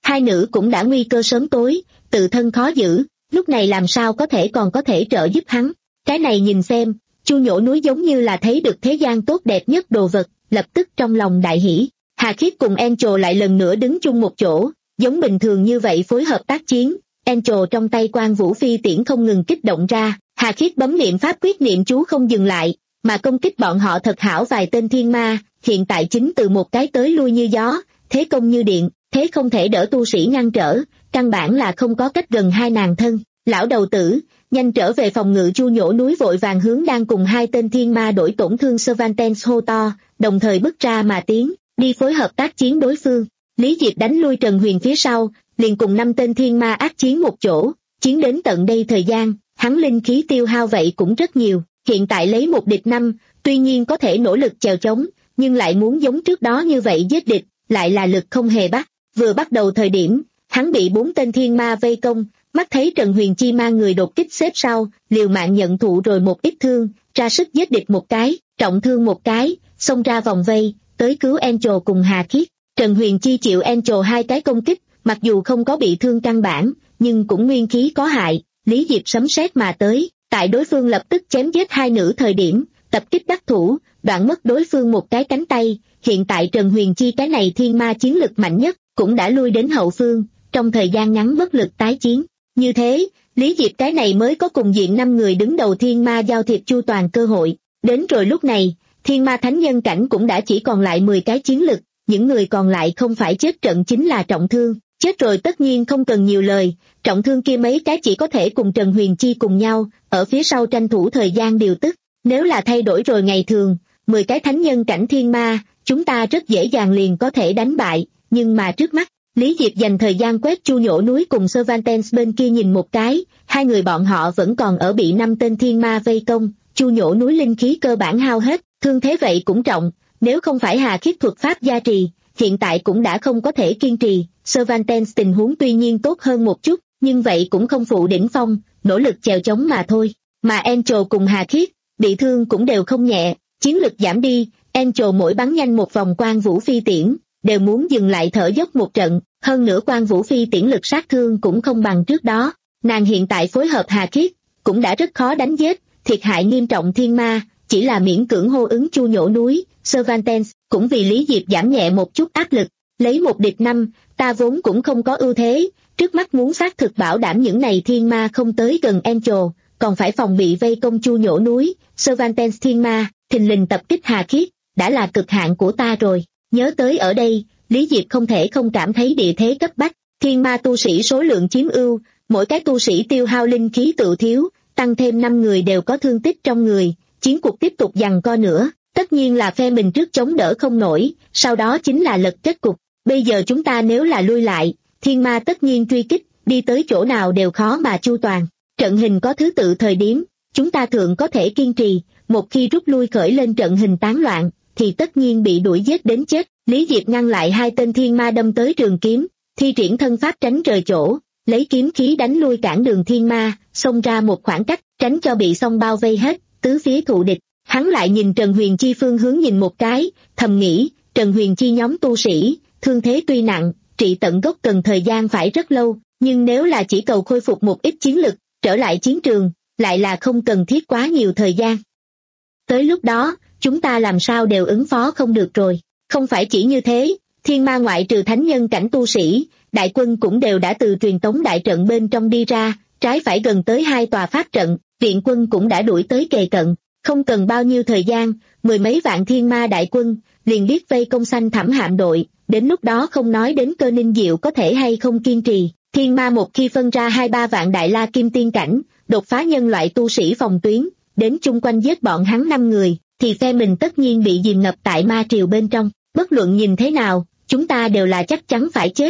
Hai nữ cũng đã nguy cơ sớm tối, tự thân khó giữ, lúc này làm sao có thể còn có thể trợ giúp hắn. Cái này nhìn xem, Chu Nhổ Núi giống như là thấy được thế gian tốt đẹp nhất đồ vật, lập tức trong lòng đại hỉ. Hà Khiết cùng Angel lại lần nữa đứng chung một chỗ, giống bình thường như vậy phối hợp tác chiến. Angel trong tay Quan Vũ Phi tiễn không ngừng kích động ra, Hà Khiết bấm niệm pháp quyết niệm chú không dừng lại, mà công kích bọn họ thật hảo vài tên thiên ma, hiện tại chính từ một cái tới lui như gió, thế công như điện, thế không thể đỡ tu sĩ ngăn trở, căn bản là không có cách gần hai nàng thân. Lão đầu tử, nhanh trở về phòng ngự. Chu Nhổ Núi vội vàng hướng đang cùng hai tên thiên ma đổi tổn thương Cervantes hô to, đồng thời bước ra mà tiến, đi phối hợp tác chiến đối phương. Lý Diệp đánh lui Trần Huyền phía sau, liền cùng năm tên thiên ma ác chiến một chỗ, chiến đến tận đây thời gian, hắn linh khí tiêu hao vậy cũng rất nhiều, hiện tại lấy một địch năm, tuy nhiên có thể nỗ lực chèo chống, nhưng lại muốn giống trước đó như vậy giết địch, lại là lực không hề bắt. Vừa bắt đầu thời điểm, hắn bị bốn tên thiên ma vây công, mắt thấy Trần Huyền Chi mang người đột kích xếp sau, liều mạng nhận thụ rồi một ít thương, ra sức giết địch một cái, trọng thương một cái, xông ra vòng vây, tới cứu Angel cùng Hà Khiết. Trần Huyền Chi chịu Angel hai cái công kích, mặc dù không có bị thương căn bản, nhưng cũng nguyên khí có hại. Lý Diệp sấm sét mà tới, tại đối phương lập tức chém giết hai nữ thời điểm, tập kích đắc thủ, đoạn mất đối phương một cái cánh tay. Hiện tại Trần Huyền Chi cái này thiên ma chiến lực mạnh nhất, cũng đã lui đến hậu phương, trong thời gian ngắn bất lực tái chiến. Như thế, Lý Diệp cái này mới có cùng diện năm người đứng đầu thiên ma giao thiệp chu toàn cơ hội. Đến rồi lúc này, thiên ma thánh nhân cảnh cũng đã chỉ còn lại mười cái chiến lực, những người còn lại không phải chết trận chính là trọng thương. Chết rồi tất nhiên không cần nhiều lời, trọng thương kia mấy cái chỉ có thể cùng Trần Huyền Chi cùng nhau, ở phía sau tranh thủ thời gian điều tức. Nếu là thay đổi rồi ngày thường, mười cái thánh nhân cảnh thiên ma, chúng ta rất dễ dàng liền có thể đánh bại, nhưng mà trước mắt, Lý Diệp dành thời gian quét Chu Nhổ Núi cùng Cervantes bên kia nhìn một cái, hai người bọn họ vẫn còn ở bị năm tên thiên ma vây công, Chu Nhổ Núi linh khí cơ bản hao hết, thương thế vậy cũng trọng, nếu không phải Hà Khiết thuật pháp gia trì, hiện tại cũng đã không có thể kiên trì. Cervantes tình huống tuy nhiên tốt hơn một chút, nhưng vậy cũng không phụ đỉnh phong, nỗ lực chèo chống mà thôi. Mà Angel cùng Hà Khiết, bị thương cũng đều không nhẹ, chiến lực giảm đi, Angel mỗi bắn nhanh một vòng Quan Vũ Phi tiễn, đều muốn dừng lại thở dốc một trận, hơn nữa Quan Vũ Phi tiễn lực sát thương cũng không bằng trước đó. Nàng hiện tại phối hợp Hà Khiết, cũng đã rất khó đánh giết, thiệt hại nghiêm trọng thiên ma, chỉ là miễn cưỡng hô ứng Chu Nhổ Núi. Cervantes cũng vì Lý Diệp giảm nhẹ một chút áp lực, lấy một địch năm, ta vốn cũng không có ưu thế, trước mắt muốn xác thực bảo đảm những này thiên ma không tới gần Angel, còn phải phòng bị vây công Chu Nhổ Núi. Cervantes thiên ma, thình lình tập kích Hà Khiết, đã là cực hạn của ta rồi. Nhớ tới ở đây, Lý Diệp không thể không cảm thấy địa thế cấp bách, thiên ma tu sĩ số lượng chiếm ưu, mỗi cái tu sĩ tiêu hao linh khí tự thiếu, tăng thêm năm người đều có thương tích trong người, chiến cuộc tiếp tục giằng co nữa, tất nhiên là phe mình trước chống đỡ không nổi, sau đó chính là lật kết cục. Bây giờ chúng ta nếu là lui lại, thiên ma tất nhiên truy kích, đi tới chỗ nào đều khó mà chu toàn. Trận hình có thứ tự thời điểm, chúng ta thường có thể kiên trì, một khi rút lui khởi lên trận hình tán loạn, thì tất nhiên bị đuổi giết đến chết. Lý Diệp ngăn lại hai tên thiên ma đâm tới trường kiếm, thi triển thân pháp tránh rời chỗ, lấy kiếm khí đánh lui cản đường thiên ma, xông ra một khoảng cách, tránh cho bị xông bao vây hết, tứ phía thụ địch. Hắn lại nhìn Trần Huyền Chi phương hướng nhìn một cái, thầm nghĩ, Trần Huyền Chi nhóm tu sĩ, thương thế tuy nặng, trị tận gốc cần thời gian phải rất lâu, nhưng nếu là chỉ cầu khôi phục một ít chiến lực, trở lại chiến trường, lại là không cần thiết quá nhiều thời gian. Tới lúc đó, chúng ta làm sao đều ứng phó không được rồi. Không phải chỉ như thế, thiên ma ngoại trừ thánh nhân cảnh tu sĩ, đại quân cũng đều đã từ truyền tống đại trận bên trong đi ra, trái phải gần tới hai tòa pháp trận, viện quân cũng đã đuổi tới kề cận. Không cần bao nhiêu thời gian, mười mấy vạn thiên ma đại quân, liền biết vây công xanh thẳm hạm đội, đến lúc đó không nói đến Cơ Ninh Diệu có thể hay không kiên trì. Thiên ma một khi phân ra hai ba vạn đại la kim tiên cảnh, đột phá nhân loại tu sĩ phòng tuyến, đến chung quanh giết bọn hắn năm người, thì phe mình tất nhiên bị dìm ngập tại ma triều bên trong, bất luận nhìn thế nào, chúng ta đều là chắc chắn phải chết.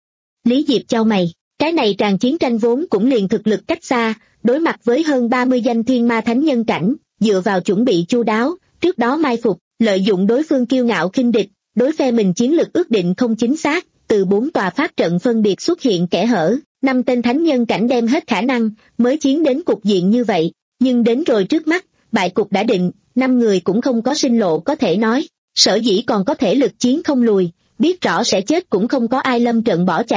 Lý Diệp chau mày, cái này tràn chiến tranh vốn cũng liền thực lực cách xa, đối mặt với hơn ba mươi danh thiên ma thánh nhân cảnh, dựa vào chuẩn bị chu đáo, trước đó mai phục, lợi dụng đối phương kiêu ngạo khinh địch, đối phe mình chiến lực ước định không chính xác, từ bốn tòa pháp trận phân biệt xuất hiện kẽ hở, năm tên thánh nhân cảnh đem hết khả năng, mới chiến đến cục diện như vậy, nhưng đến rồi trước mắt, bại cục đã định, năm người cũng không có sinh lộ có thể nói, sở dĩ còn có thể lực chiến không lùi, biết rõ sẽ chết cũng không có ai lâm trận bỏ chạy,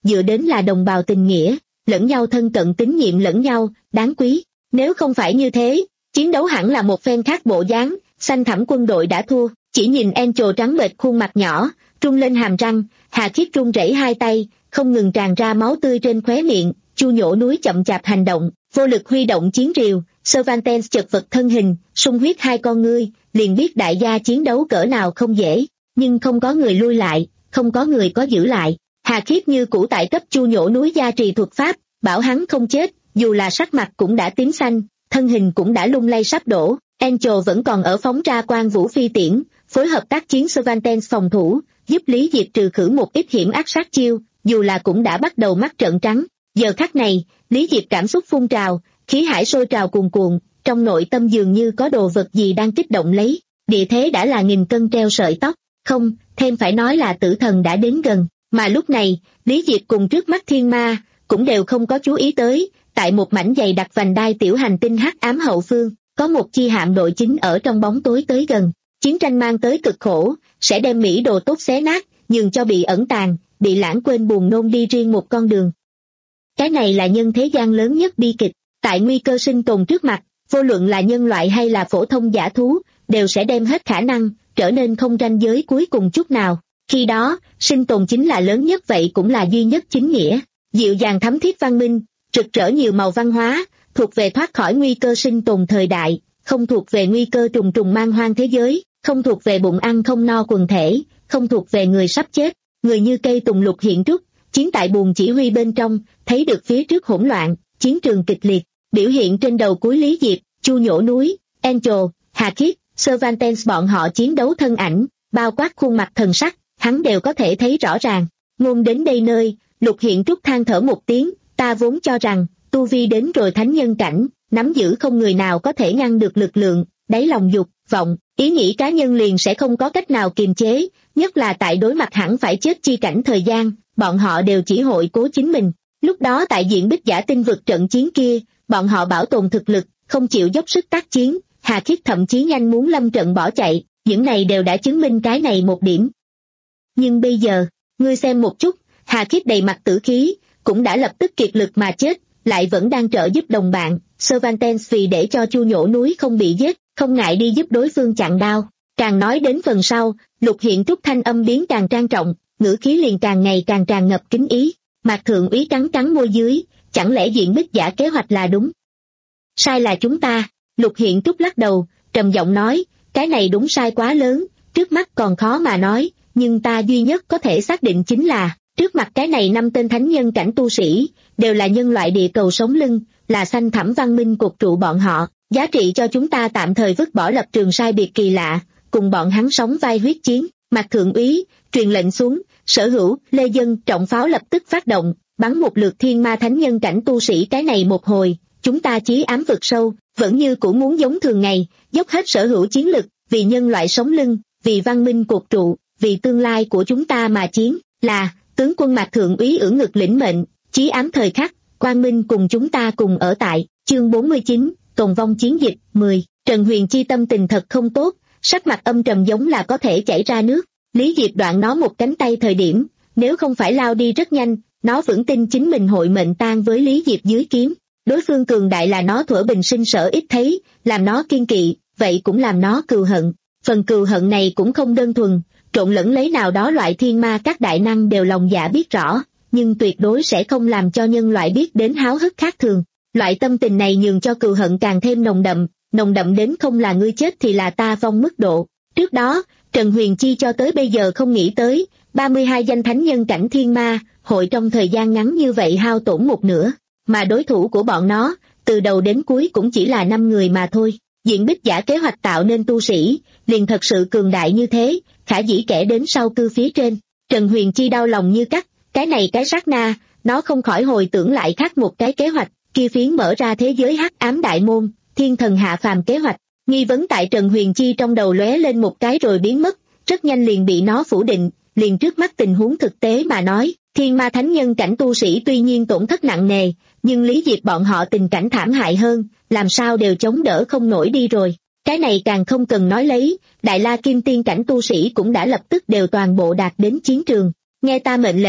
dựa đến là đồng bào tình nghĩa, lẫn nhau thân cận tín nhiệm lẫn nhau, đáng quý. Nếu không phải như thế, chiến đấu hẳn là một phen khác bộ dáng, xanh thẳm quân đội đã thua. Chỉ nhìn Angel trắng bệch khuôn mặt nhỏ, trung lên hàm răng, Hà Khiết run rẩy hai tay, không ngừng tràn ra máu tươi trên khóe miệng. Chu Nhổ Núi chậm chạp hành động, vô lực huy động chiến rìu, Cervantes chật vật thân hình, sung huyết hai con ngươi, liền biết đại gia chiến đấu cỡ nào không dễ, nhưng không có người lui lại, không có người có giữ lại. Hà Khiết như cũ tại cấp Chu Nhổ Núi gia trì thuật pháp, bảo hắn không chết, dù là sắc mặt cũng đã tím xanh, thân hình cũng đã lung lay sắp đổ. Angel vẫn còn ở phóng ra quang vũ phi tiễn, phối hợp tác chiến Cervantes phòng thủ, giúp Lý Diệp trừ khử một ít hiểm ác sát chiêu, dù là cũng đã bắt đầu mắt trợn trắng. Giờ khắc này, Lý Diệp cảm xúc phun trào, khí hải sôi trào cuồn cuộn, trong nội tâm dường như có đồ vật gì đang kích động lấy. Địa thế đã là nghìn cân treo sợi tóc, không, thêm phải nói là tử thần đã đến gần, mà lúc này, Lý Diệp cùng trước mắt thiên ma, cũng đều không có chú ý tới, tại một mảnh dày đặc vành đai tiểu hành tinh hắc ám hậu phương, có một chi hạm đội chính ở trong bóng tối tới gần. Chiến tranh mang tới cực khổ, sẽ đem Mỹ đồ tốt xé nát, nhường cho bị ẩn tàng, bị lãng quên buồn nôn đi riêng một con đường. Cái này là nhân thế gian lớn nhất bi kịch, tại nguy cơ sinh tồn trước mặt, vô luận là nhân loại hay là phổ thông dã thú, đều sẽ đem hết khả năng, trở nên không ranh giới cuối cùng chút nào. Khi đó, sinh tồn chính là lớn nhất, vậy cũng là duy nhất chính nghĩa. Dịu dàng thấm thiết văn minh, rực rỡ nhiều màu văn hóa, thuộc về thoát khỏi nguy cơ sinh tồn thời đại, không thuộc về nguy cơ trùng trùng man hoang thế giới, không thuộc về bụng ăn không no quần thể, không thuộc về người sắp chết. Người như cây tùng lục hiện trúc, chiến tại buồng chỉ huy bên trong, thấy được phía trước hỗn loạn, chiến trường kịch liệt, biểu hiện trên đầu cuối Lý Diệp, Chu Nhổ Núi, Angel, Hà Khiết, Cervantes bọn họ chiến đấu thân ảnh, bao quát khuôn mặt thần sắc, hắn đều có thể thấy rõ ràng. Ngôn đến đây nơi, Lục Hiện Trúc than thở một tiếng, ta vốn cho rằng, tu vi đến rồi thánh nhân cảnh, nắm giữ không người nào có thể ngăn được lực lượng, đáy lòng dục, vọng, ý nghĩ cá nhân liền sẽ không có cách nào kiềm chế, nhất là tại đối mặt hẳn phải chết chi cảnh thời gian, bọn họ đều chỉ hội cố chính mình. Lúc đó tại diện Bích Giả Tinh vực trận chiến kia, bọn họ bảo tồn thực lực, không chịu dốc sức tác chiến, Hà Khiết thậm chí nhanh muốn lâm trận bỏ chạy, những này đều đã chứng minh cái này một điểm. Nhưng bây giờ, ngươi xem một chút, Hà Khiết đầy mặt tử khí, cũng đã lập tức kiệt lực mà chết, lại vẫn đang trợ giúp đồng bạn. Cervantes vì để cho Chu Nhổ Núi không bị giết, không ngại đi giúp đối phương chặn đao. Càng nói đến phần sau, Lục Hiện Trúc thanh âm biến càng trang trọng, ngữ khí liền càng ngày càng tràn ngập kính ý. Mạc Thượng Úy cắn cắn môi dưới, chẳng lẽ diện Bích Giả kế hoạch là đúng? Sai là chúng ta. Lục Hiện Trúc lắc đầu, trầm giọng nói, cái này đúng sai quá lớn, trước mắt còn khó mà nói, nhưng ta duy nhất có thể xác định chính là, trước mặt cái này năm tên thánh nhân cảnh tu sĩ, đều là nhân loại địa cầu sống lưng, là xanh thẳm văn minh cột trụ bọn họ, giá trị cho chúng ta tạm thời vứt bỏ lập trường sai biệt kỳ lạ, cùng bọn hắn sống vai huyết chiến. Mạc Thượng Úy truyền lệnh xuống, sở hữu, lê dân, trọng pháo lập tức phát động, bắn một lượt thiên ma thánh nhân cảnh tu sĩ cái này một hồi, chúng ta chí ám vực sâu, vẫn như cũ muốn giống thường ngày, dốc hết sở hữu chiến lực, vì nhân loại sống lưng, vì văn minh cột trụ, vì tương lai của chúng ta mà chiến, là, tướng quân Mạc Thượng Úy ưỡn ngực lĩnh mệnh, chí ám thời khắc, quang minh cùng chúng ta cùng ở tại, chương bốn mươi chín, Tồn vong chiến dịch, mười, Trần Huyền Chi tâm tình thật không tốt, sắc mặt âm trầm giống là có thể chảy ra nước. Lý Diệp đoạn nó một cánh tay thời điểm, nếu không phải lao đi rất nhanh, nó vững tin chính mình hội mệnh tan với Lý Diệp dưới kiếm. Đối phương cường đại là nó thuở bình sinh sở ít thấy, làm nó kiên kỵ, vậy cũng làm nó cừu hận. Phần cừu hận này cũng không đơn thuần, trộn lẫn lấy nào đó loại thiên ma các đại năng đều lòng dạ biết rõ, nhưng tuyệt đối sẽ không làm cho nhân loại biết đến háo hức khác thường. Loại tâm tình này nhường cho cừu hận càng thêm nồng đậm, nồng đậm đến không là ngươi chết thì là ta vong mức độ. Trước đó, Trần Huyền Chi cho tới bây giờ không nghĩ tới, ba mươi hai danh thánh nhân cảnh thiên ma, hội trong thời gian ngắn như vậy hao tổn một nửa, mà đối thủ của bọn nó, từ đầu đến cuối cũng chỉ là năm người mà thôi. Diện Bích Giả kế hoạch tạo nên tu sĩ, liền thật sự cường đại như thế, khả dĩ kẻ đến sau cư phía trên. Trần Huyền Chi đau lòng như cắt, cái này cái sát na, nó không khỏi hồi tưởng lại khác một cái kế hoạch, kia phiến mở ra thế giới hắc ám đại môn, thiên thần hạ phàm kế hoạch. Nghi vấn tại Trần Huyền Chi trong đầu lóe lên một cái rồi biến mất, rất nhanh liền bị nó phủ định, liền trước mắt tình huống thực tế mà nói, thiên ma thánh nhân cảnh tu sĩ tuy nhiên tổn thất nặng nề, nhưng Lý Diệp bọn họ tình cảnh thảm hại hơn, làm sao đều chống đỡ không nổi đi rồi. Cái này càng không cần nói lấy, Đại La Kim Tiên cảnh tu sĩ cũng đã lập tức đều toàn bộ đạt đến chiến trường. Nghe ta mệnh lệnh,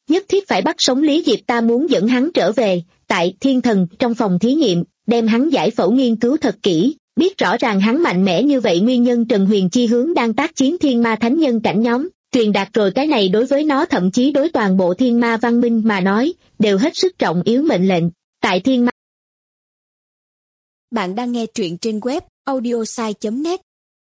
nhất thiết phải bắt sống Lý Diệp, ta muốn dẫn hắn trở về, tại Thiên Thần trong phòng thí nghiệm, đem hắn giải phẫu nghiên cứu thật kỹ, biết rõ ràng hắn mạnh mẽ như vậy nguyên nhân. Trần Huyền Chi hướng đang tác chiến thiên ma thánh nhân cảnh nhóm, truyền đạt rồi cái này đối với nó thậm chí đối toàn bộ thiên ma văn minh mà nói, đều hết sức trọng yếu mệnh lệnh. Tại thiên ma. Bạn đang nghe truyện trên web audiosai chấm net.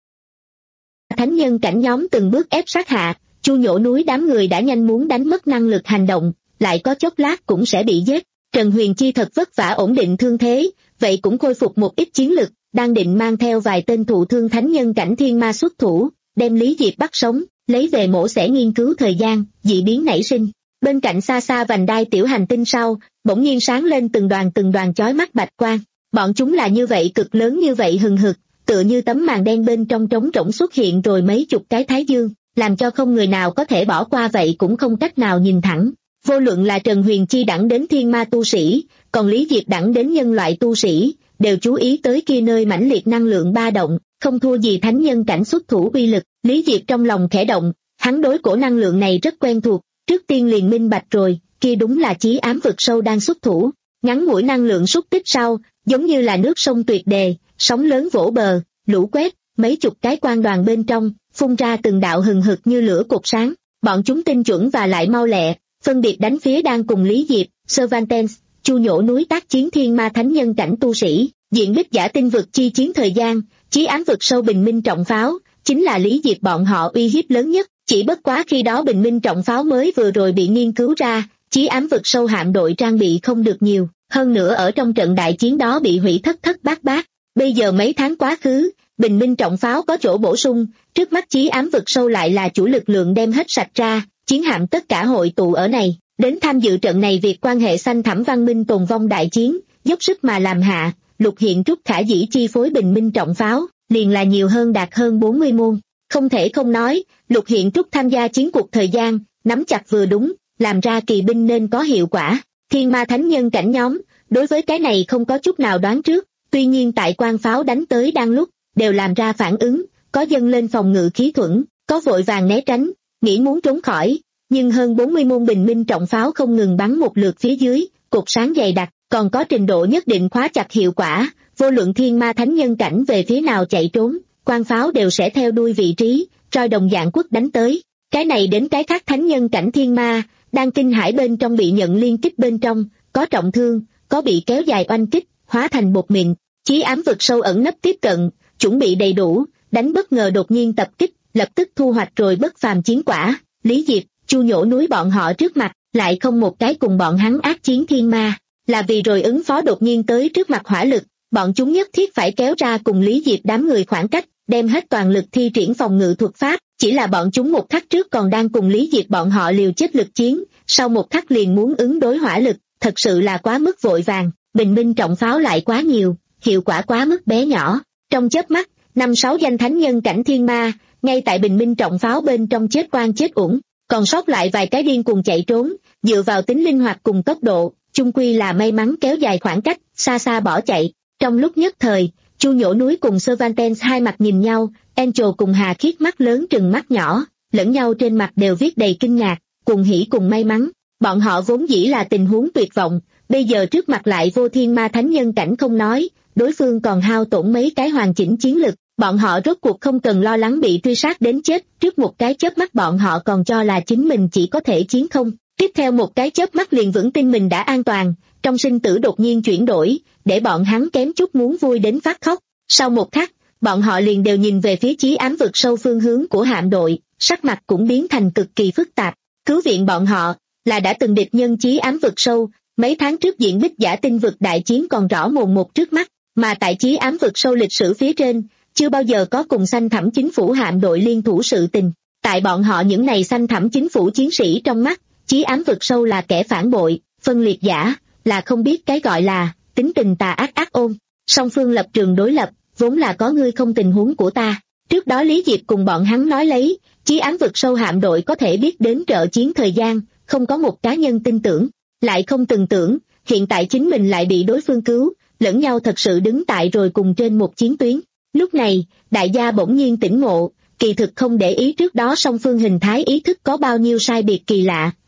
Thánh nhân cảnh nhóm từng bước ép sát hạ, Chu Nhổ Núi đám người đã nhanh muốn đánh mất năng lực hành động, lại có chốc lát cũng sẽ bị giết. Trần Huyền Chi thật vất vả ổn định thương thế, vậy cũng khôi phục một ít chiến lực, đang định mang theo vài tên thụ thương thánh nhân cảnh thiên ma xuất thủ, đem Lý Diệp bắt sống, lấy về mổ xẻ nghiên cứu thời gian, dị biến nảy sinh. Bên cạnh xa xa vành đai tiểu hành tinh sau, bỗng nhiên sáng lên từng đoàn từng đoàn chói mắt bạch quang. Bọn chúng là như vậy cực lớn, như vậy hừng hực, tựa như tấm màn đen bên trong trống rỗng xuất hiện rồi mấy chục cái thái dương, làm cho không người nào có thể bỏ qua, vậy cũng không cách nào nhìn thẳng. Vô luận là Trần Huyền Chi đẳng đến thiên ma tu sĩ, còn Lý Diệp đẳng đến nhân loại tu sĩ, đều chú ý tới kia nơi mãnh liệt năng lượng ba động, không thua gì thánh nhân cảnh xuất thủ uy lực. Lý Diệp trong lòng khẽ động, hắn đối cổ năng lượng này rất quen thuộc, trước tiên liền minh bạch rồi, kia đúng là chí ám vực sâu đang xuất thủ. Ngắn ngủi năng lượng xúc tích sau, giống như là nước sông tuyệt đề, sóng lớn vỗ bờ, lũ quét, mấy chục cái quang đoàn bên trong, phun ra từng đạo hừng hực như lửa cột sáng. Bọn chúng tinh chuẩn và lại mau lẹ, phân biệt đánh phía đang cùng Lý Diệp, Cervantes, Chu Nhổ Núi tác chiến thiên ma thánh nhân cảnh tu sĩ. Diện bích giả tinh vực chi chiến thời gian, chí ám vực sâu bình minh trọng pháo, chính là Lý Diệp bọn họ uy hiếp lớn nhất. Chỉ bất quá khi đó bình minh trọng pháo mới vừa rồi bị nghiên cứu ra, chí ám vực sâu hạm đội trang bị không được nhiều, hơn nữa ở trong trận đại chiến đó bị hủy thất thất bát bát. Bây giờ mấy tháng quá khứ, bình minh trọng pháo có chỗ bổ sung, trước mắt chí ám vực sâu lại là chủ lực lượng đem hết sạch ra, chiến hạm tất cả hội tụ ở này, đến tham dự trận này việc quan hệ xanh thẳm văn minh tồn vong đại chiến, dốc sức mà làm hạ. Lục Hiện Trúc khả dĩ chi phối bình minh trọng pháo, liền là nhiều hơn đạt hơn bốn mươi môn. Không thể không nói, Lục Hiện Trúc tham gia chiến cuộc thời gian, nắm chặt vừa đúng, làm ra kỳ binh nên có hiệu quả. Thiên ma thánh nhân cảnh nhóm, đối với cái này không có chút nào đoán trước, tuy nhiên tại quang pháo đánh tới đang lúc, đều làm ra phản ứng, có dâng lên phòng ngự khí thuẫn, có vội vàng né tránh, nghĩ muốn trốn khỏi, nhưng hơn bốn mươi môn bình minh trọng pháo không ngừng bắn một lượt phía dưới, cột sáng dày đặc, còn có trình độ nhất định khóa chặt hiệu quả, vô luận thiên ma thánh nhân cảnh về phía nào chạy trốn, quang pháo đều sẽ theo đuôi vị trí, roi đồng dạng quất đánh tới. Cái này đến cái khác thánh nhân cảnh thiên ma, đang kinh hãi bên trong bị nhận liên kích bên trong, có trọng thương, có bị kéo dài oanh kích, hóa thành bột mịn. Chí ám vực sâu ẩn nấp tiếp cận, chuẩn bị đầy đủ, đánh bất ngờ đột nhiên tập kích, lập tức thu hoạch rồi bất phàm chiến quả. Lý Diệp, Chu Nhổ Núi bọn họ trước mặt, lại không một cái cùng bọn hắn ác chiến thiên ma, là vì rồi ứng phó đột nhiên tới trước mặt hỏa lực, bọn chúng nhất thiết phải kéo ra cùng Lý Diệp đám người khoảng cách, đem hết toàn lực thi triển phòng ngự thuật pháp. Chỉ là bọn chúng một khắc trước còn đang cùng Lý Diệp bọn họ liều chết lực chiến, sau một khắc liền muốn ứng đối hỏa lực, thật sự là quá mức vội vàng, bình minh trọng pháo lại quá nhiều, hiệu quả quá mức bé nhỏ. Trong chớp mắt, năm sáu danh thánh nhân cảnh thiên ma, ngay tại bình minh trọng pháo bên trong chết oan chết uổng, còn sót lại vài cái điên cuồng chạy trốn, dựa vào tính linh hoạt cùng tốc độ, chung quy là may mắn kéo dài khoảng cách, xa xa bỏ chạy. Trong lúc nhất thời, Chu Nhổ Núi cùng Cervantes hai mặt nhìn nhau, Angel cùng Hà Khiết mắt lớn trừng mắt nhỏ, lẫn nhau trên mặt đều viết đầy kinh ngạc, cùng hỉ cùng may mắn. Bọn họ vốn dĩ là tình huống tuyệt vọng, bây giờ trước mặt lại vô thiên ma thánh nhân cảnh không nói, đối phương còn hao tổn mấy cái hoàn chỉnh chiến lực, bọn họ rốt cuộc không cần lo lắng bị truy sát đến chết, trước một cái chớp mắt bọn họ còn cho là chính mình chỉ có thể chiến không, tiếp theo một cái chớp mắt liền vững tin mình đã an toàn, trong sinh tử đột nhiên chuyển đổi, để bọn hắn kém chút muốn vui đến phát khóc. Sau một khắc, bọn họ liền đều nhìn về phía chí ám vực sâu phương hướng của hạm đội, sắc mặt cũng biến thành cực kỳ phức tạp. Cứu viện bọn họ là đã từng địch nhân chí ám vực sâu, mấy tháng trước diện bích giả tinh vực đại chiến còn rõ mồn một trước mắt, mà tại chí ám vực sâu lịch sử phía trên, chưa bao giờ có cùng xanh thẳm chính phủ hạm đội liên thủ sự tình. Tại bọn họ những này xanh thẳm chính phủ chiến sĩ trong mắt, chí ám vực sâu là kẻ phản bội, phân liệt giả, là không biết cái gọi là tính tình tà ác ác ôn. Song phương lập trường đối lập, vốn là có ngươi không tình huống của ta. Trước đó Lý Diệp cùng bọn hắn nói lấy, chí ám vực sâu hạm đội có thể biết đến trợ chiến thời gian, không có một cá nhân tin tưởng, lại không từng tưởng, hiện tại chính mình lại bị đối phương cứu, lẫn nhau thật sự đứng tại rồi cùng trên một chiến tuyến. Lúc này, đại gia bỗng nhiên tỉnh ngộ, kỳ thực không để ý trước đó song phương hình thái ý thức có bao nhiêu sai biệt kỳ lạ,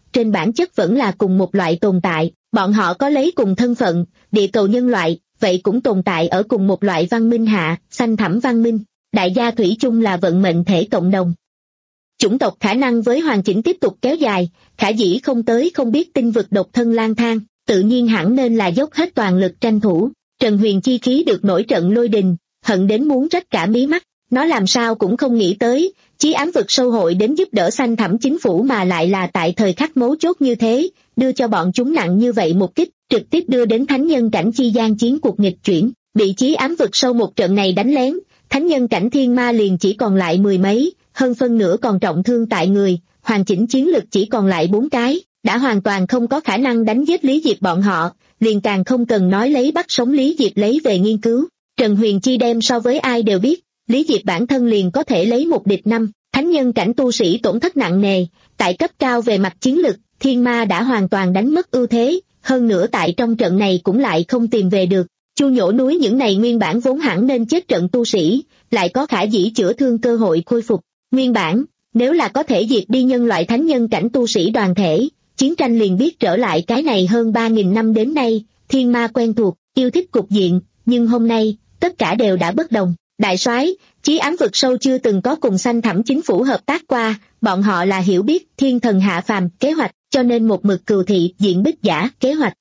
trên bản chất vẫn là cùng một loại tồn tại, bọn họ có lấy cùng thân phận, địa cầu nhân loại, vậy cũng tồn tại ở cùng một loại văn minh hạ, xanh thẳm văn minh, đại gia thủy chung là vận mệnh thể cộng đồng. Chủng tộc khả năng với hoàn chỉnh tiếp tục kéo dài, khả dĩ không tới không biết tinh vực độc thân lang thang, tự nhiên hẳn nên là dốc hết toàn lực tranh thủ. Trần Huyền chi khí được nổi trận lôi đình, hận đến muốn rách cả mí mắt, nó làm sao cũng không nghĩ tới, chí ám vực sâu hội đến giúp đỡ xanh thẳm chính phủ mà lại là tại thời khắc mấu chốt như thế, đưa cho bọn chúng nặng như vậy một kích, trực tiếp đưa đến thánh nhân cảnh chi gian chiến cuộc nghịch chuyển, bị chí ám vực sâu một trận này đánh lén, thánh nhân cảnh thiên ma liền chỉ còn lại mười mấy, hơn phân nửa còn trọng thương tại người, hoàn chỉnh chiến lực chỉ còn lại bốn cái, đã hoàn toàn không có khả năng đánh giết Lý Diệp bọn họ, liền càng không cần nói lấy bắt sống Lý Diệp lấy về nghiên cứu. Trần Huyền chi đem so với ai đều biết, Lý Diệp bản thân liền có thể lấy một địch năm, thánh nhân cảnh tu sĩ tổn thất nặng nề, tại cấp cao về mặt chiến lực, thiên ma đã hoàn toàn đánh mất ưu thế, hơn nữa tại trong trận này cũng lại không tìm về được. Chu nhổ núi những này nguyên bản vốn hẳn nên chết trận tu sĩ, lại có khả dĩ chữa thương cơ hội khôi phục. Nguyên bản, nếu là có thể diệt đi nhân loại thánh nhân cảnh tu sĩ đoàn thể, chiến tranh liền biết trở lại cái này hơn ba nghìn năm đến nay, thiên ma quen thuộc, yêu thích cục diện, nhưng hôm nay, tất cả đều đã bất đồng. Đại soái, chí ám vực sâu chưa từng có cùng xanh thẳm chính phủ hợp tác qua, bọn họ là hiểu biết thiên thần hạ phàm kế hoạch, cho nên một mực cừu thị diện bích giả kế hoạch.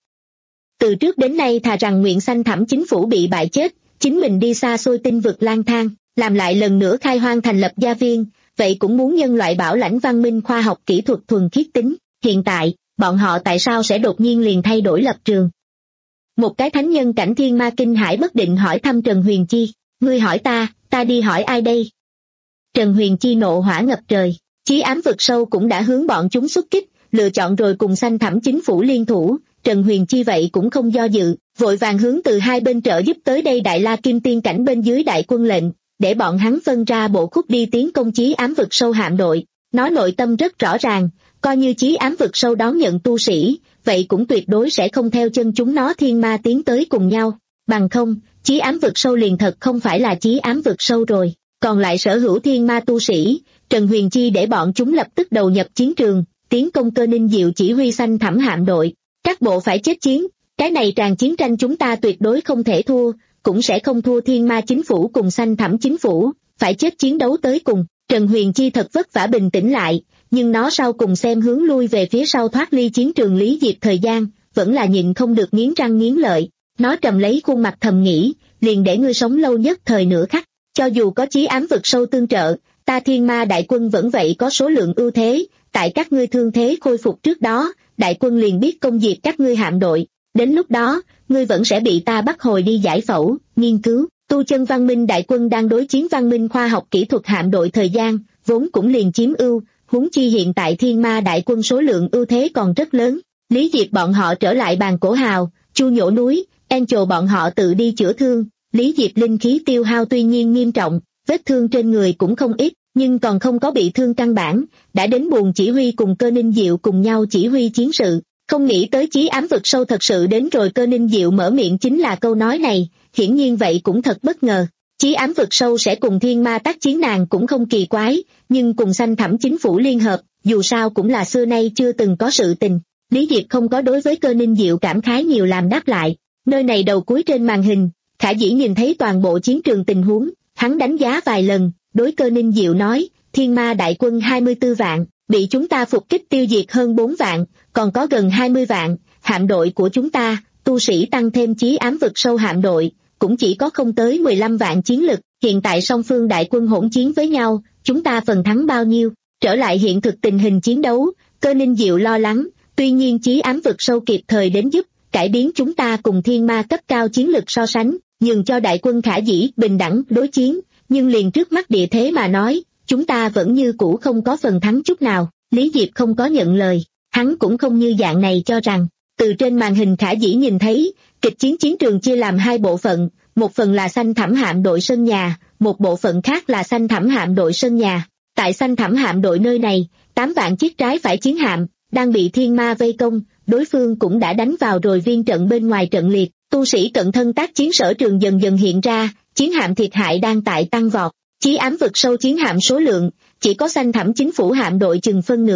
Từ trước đến nay thà rằng nguyện xanh thẳm chính phủ bị bại chết, chính mình đi xa xôi tinh vực lang thang, làm lại lần nữa khai hoang thành lập gia viên, vậy cũng muốn nhân loại bảo lãnh văn minh khoa học kỹ thuật thuần khiết tính. Hiện tại, bọn họ tại sao sẽ đột nhiên liền thay đổi lập trường? Một cái thánh nhân cảnh thiên ma kinh hãi bất định hỏi thăm Trần Huyền Chi, ngươi hỏi ta, ta đi hỏi ai đây? Trần Huyền Chi nộ hỏa ngập trời, chí ám vực sâu cũng đã hướng bọn chúng xuất kích, lựa chọn rồi cùng xanh thẳm chính phủ liên thủ. Trần Huyền Chi vậy cũng không do dự, vội vàng hướng từ hai bên trợ giúp tới đây Đại La Kim Tiên cảnh bên dưới đại quân lệnh, để bọn hắn phân ra bộ khúc đi tiến công chí ám vực sâu hạm đội. Nó nội tâm rất rõ ràng, coi như chí ám vực sâu đón nhận tu sĩ, vậy cũng tuyệt đối sẽ không theo chân chúng nó thiên ma tiến tới cùng nhau, bằng không, chí ám vực sâu liền thật không phải là chí ám vực sâu rồi. Còn lại sở hữu thiên ma tu sĩ, Trần Huyền Chi để bọn chúng lập tức đầu nhập chiến trường, tiến công Cơ Ninh Diệu chỉ huy xanh thẳm hạm đội. Các bộ phải chết chiến, cái này tràn chiến tranh chúng ta tuyệt đối không thể thua, cũng sẽ không thua thiên ma chính phủ cùng xanh thẳm chính phủ, phải chết chiến đấu tới cùng. Trần Huyền Chi thật vất vả bình tĩnh lại, nhưng nó sau cùng xem hướng lui về phía sau thoát ly chiến trường Lý Diệp thời gian, vẫn là nhịn không được nghiến răng nghiến lợi. Nó trầm lấy khuôn mặt thầm nghĩ, liền để ngươi sống lâu nhất thời nửa khắc, cho dù có chí ám vực sâu tương trợ, ta thiên ma đại quân vẫn vậy có số lượng ưu thế, tại các ngươi thương thế khôi phục trước đó, đại quân liền biết công diệt các ngươi hạm đội, đến lúc đó, ngươi vẫn sẽ bị ta bắt hồi đi giải phẫu, nghiên cứu. Tu chân văn minh đại quân đang đối chiến văn minh khoa học kỹ thuật hạm đội thời gian, vốn cũng liền chiếm ưu, huống chi hiện tại thiên ma đại quân số lượng ưu thế còn rất lớn. Lý Diệp bọn họ trở lại bàn cổ hào, Chu nhổ núi, Angel bọn họ tự đi chữa thương. Lý Diệp linh khí tiêu hao tuy nhiên nghiêm trọng, vết thương trên người cũng không ít, nhưng còn không có bị thương căn bản, đã đến buồn chỉ huy cùng Cơ Ninh Diệu cùng nhau chỉ huy chiến sự. Không nghĩ tới chí ám vực sâu thật sự đến rồi. Cơ Ninh Diệu mở miệng chính là câu nói này, hiển nhiên vậy cũng thật bất ngờ. Chí ám vực sâu sẽ cùng thiên ma tác chiến nàng cũng không kỳ quái, nhưng cùng xanh thẳm chính phủ liên hợp, dù sao cũng là xưa nay chưa từng có sự tình. Lý Diệp không có đối với Cơ Ninh Diệu cảm khái nhiều làm đáp lại, nơi này đầu cuối trên màn hình, khả dĩ nhìn thấy toàn bộ chiến trường tình huống, hắn đánh giá vài lần, đối Cơ Ninh Diệu nói, thiên ma đại quân hai mươi tư vạn, bị chúng ta phục kích tiêu diệt hơn bốn vạn, còn có gần hai mươi vạn, hạm đội của chúng ta, tu sĩ tăng thêm chí ám vực sâu hạm đội, cũng chỉ có không tới mười lăm vạn chiến lực, hiện tại song phương đại quân hỗn chiến với nhau, chúng ta phần thắng bao nhiêu? Trở lại hiện thực tình hình chiến đấu, Cơ Ninh Diệu lo lắng, tuy nhiên chí ám vực sâu kịp thời đến giúp, cải biến chúng ta cùng thiên ma cấp cao chiến lực so sánh, nhường cho đại quân khả dĩ bình đẳng đối chiến, nhưng liền trước mắt địa thế mà nói, chúng ta vẫn như cũ không có phần thắng chút nào. Lý Diệp không có nhận lời, hắn cũng không như dạng này cho rằng. Từ trên màn hình khả dĩ nhìn thấy, kịch chiến chiến trường chia làm hai bộ phận, một phần là xanh thẳm hạm đội sân nhà, một bộ phận khác là xanh thẳm hạm đội sân nhà. Tại xanh thẳm hạm đội nơi này, tám vạn chiếc trái phải chiến hạm, đang bị thiên ma vây công, đối phương cũng đã đánh vào rồi viên trận bên ngoài trận liệt, tu sĩ cận thân tác chiến sở trường dần dần hiện ra, chiến hạm thiệt hại đang tại tăng vọt. Chí ám vực sâu chiến hạm số lượng, chỉ có xanh thẳm chính phủ hạm đội chừng phân nửa,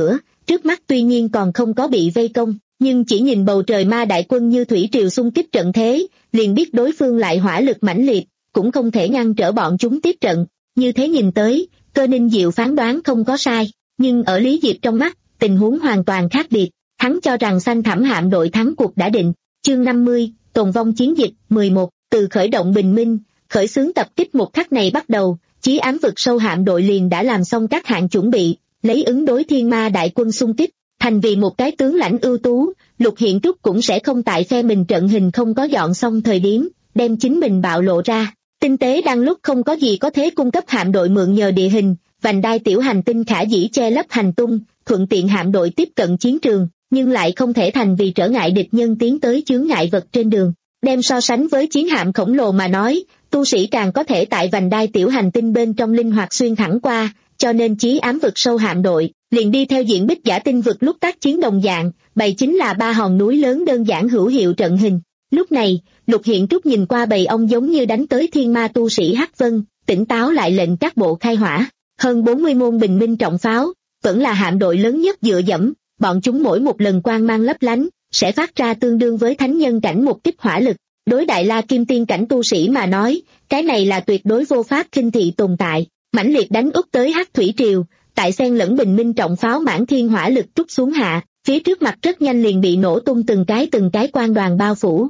trước mắt tuy nhiên còn không có bị vây công, nhưng chỉ nhìn bầu trời ma đại quân như thủy triều xung kích trận thế, liền biết đối phương lại hỏa lực mãnh liệt, cũng không thể ngăn trở bọn chúng tiếp trận. Như thế nhìn tới, Cơ Ninh Diệu phán đoán không có sai, nhưng ở Lý Diệp trong mắt, tình huống hoàn toàn khác biệt. Hắn cho rằng xanh thẳm hạm đội thắng cuộc đã định. Chương năm mươi, tồn vong chiến dịch, mười một, từ khởi động bình minh, khởi xướng tập kích một khắc này bắt đầu, Chí Ám Vực Sâu hạm đội liền đã làm xong các hạng chuẩn bị, lấy ứng đối thiên ma đại quân xung kích. Thành vì một cái tướng lãnh ưu tú, Lục Hiện Trúc cũng sẽ không tại phe mình trận hình không có dọn xong thời điểm, đem chính mình bạo lộ ra. Tinh tế đang lúc không có gì có thế cung cấp hạm đội mượn nhờ địa hình, vành đai tiểu hành tinh khả dĩ che lấp hành tung, thuận tiện hạm đội tiếp cận chiến trường, nhưng lại không thể thành vì trở ngại địch nhân tiến tới chướng ngại vật trên đường. Đem so sánh với chiến hạm khổng lồ mà nói, tu sĩ càng có thể tại vành đai tiểu hành tinh bên trong linh hoạt xuyên thẳng qua, cho nên Chí Ám Vực Sâu hạm đội liền đi theo diện Bích Giả Tinh Vực lúc tác chiến đồng dạng, bày chính là ba hòn núi lớn đơn giản hữu hiệu trận hình. Lúc này, Lục Hiện Trúc nhìn qua bầy ong giống như đánh tới thiên ma tu sĩ Hắc Vân, tỉnh táo lại lệnh các bộ khai hỏa. Hơn bốn mươi môn bình minh trọng pháo, vẫn là hạm đội lớn nhất dựa dẫm, bọn chúng mỗi một lần quang mang lấp lánh, sẽ phát ra tương đương với thánh nhân cảnh một kích hỏa lực. Đối Đại La Kim Tiên cảnh tu sĩ mà nói, cái này là tuyệt đối vô pháp khinh thị tồn tại. Mãnh liệt đánh úp tới Hắc Thủy Triều, tại xen lẫn bình minh trọng pháo mãn thiên hỏa lực trút xuống hạ, phía trước mặt rất nhanh liền bị nổ tung từng cái từng cái quang đoàn bao phủ.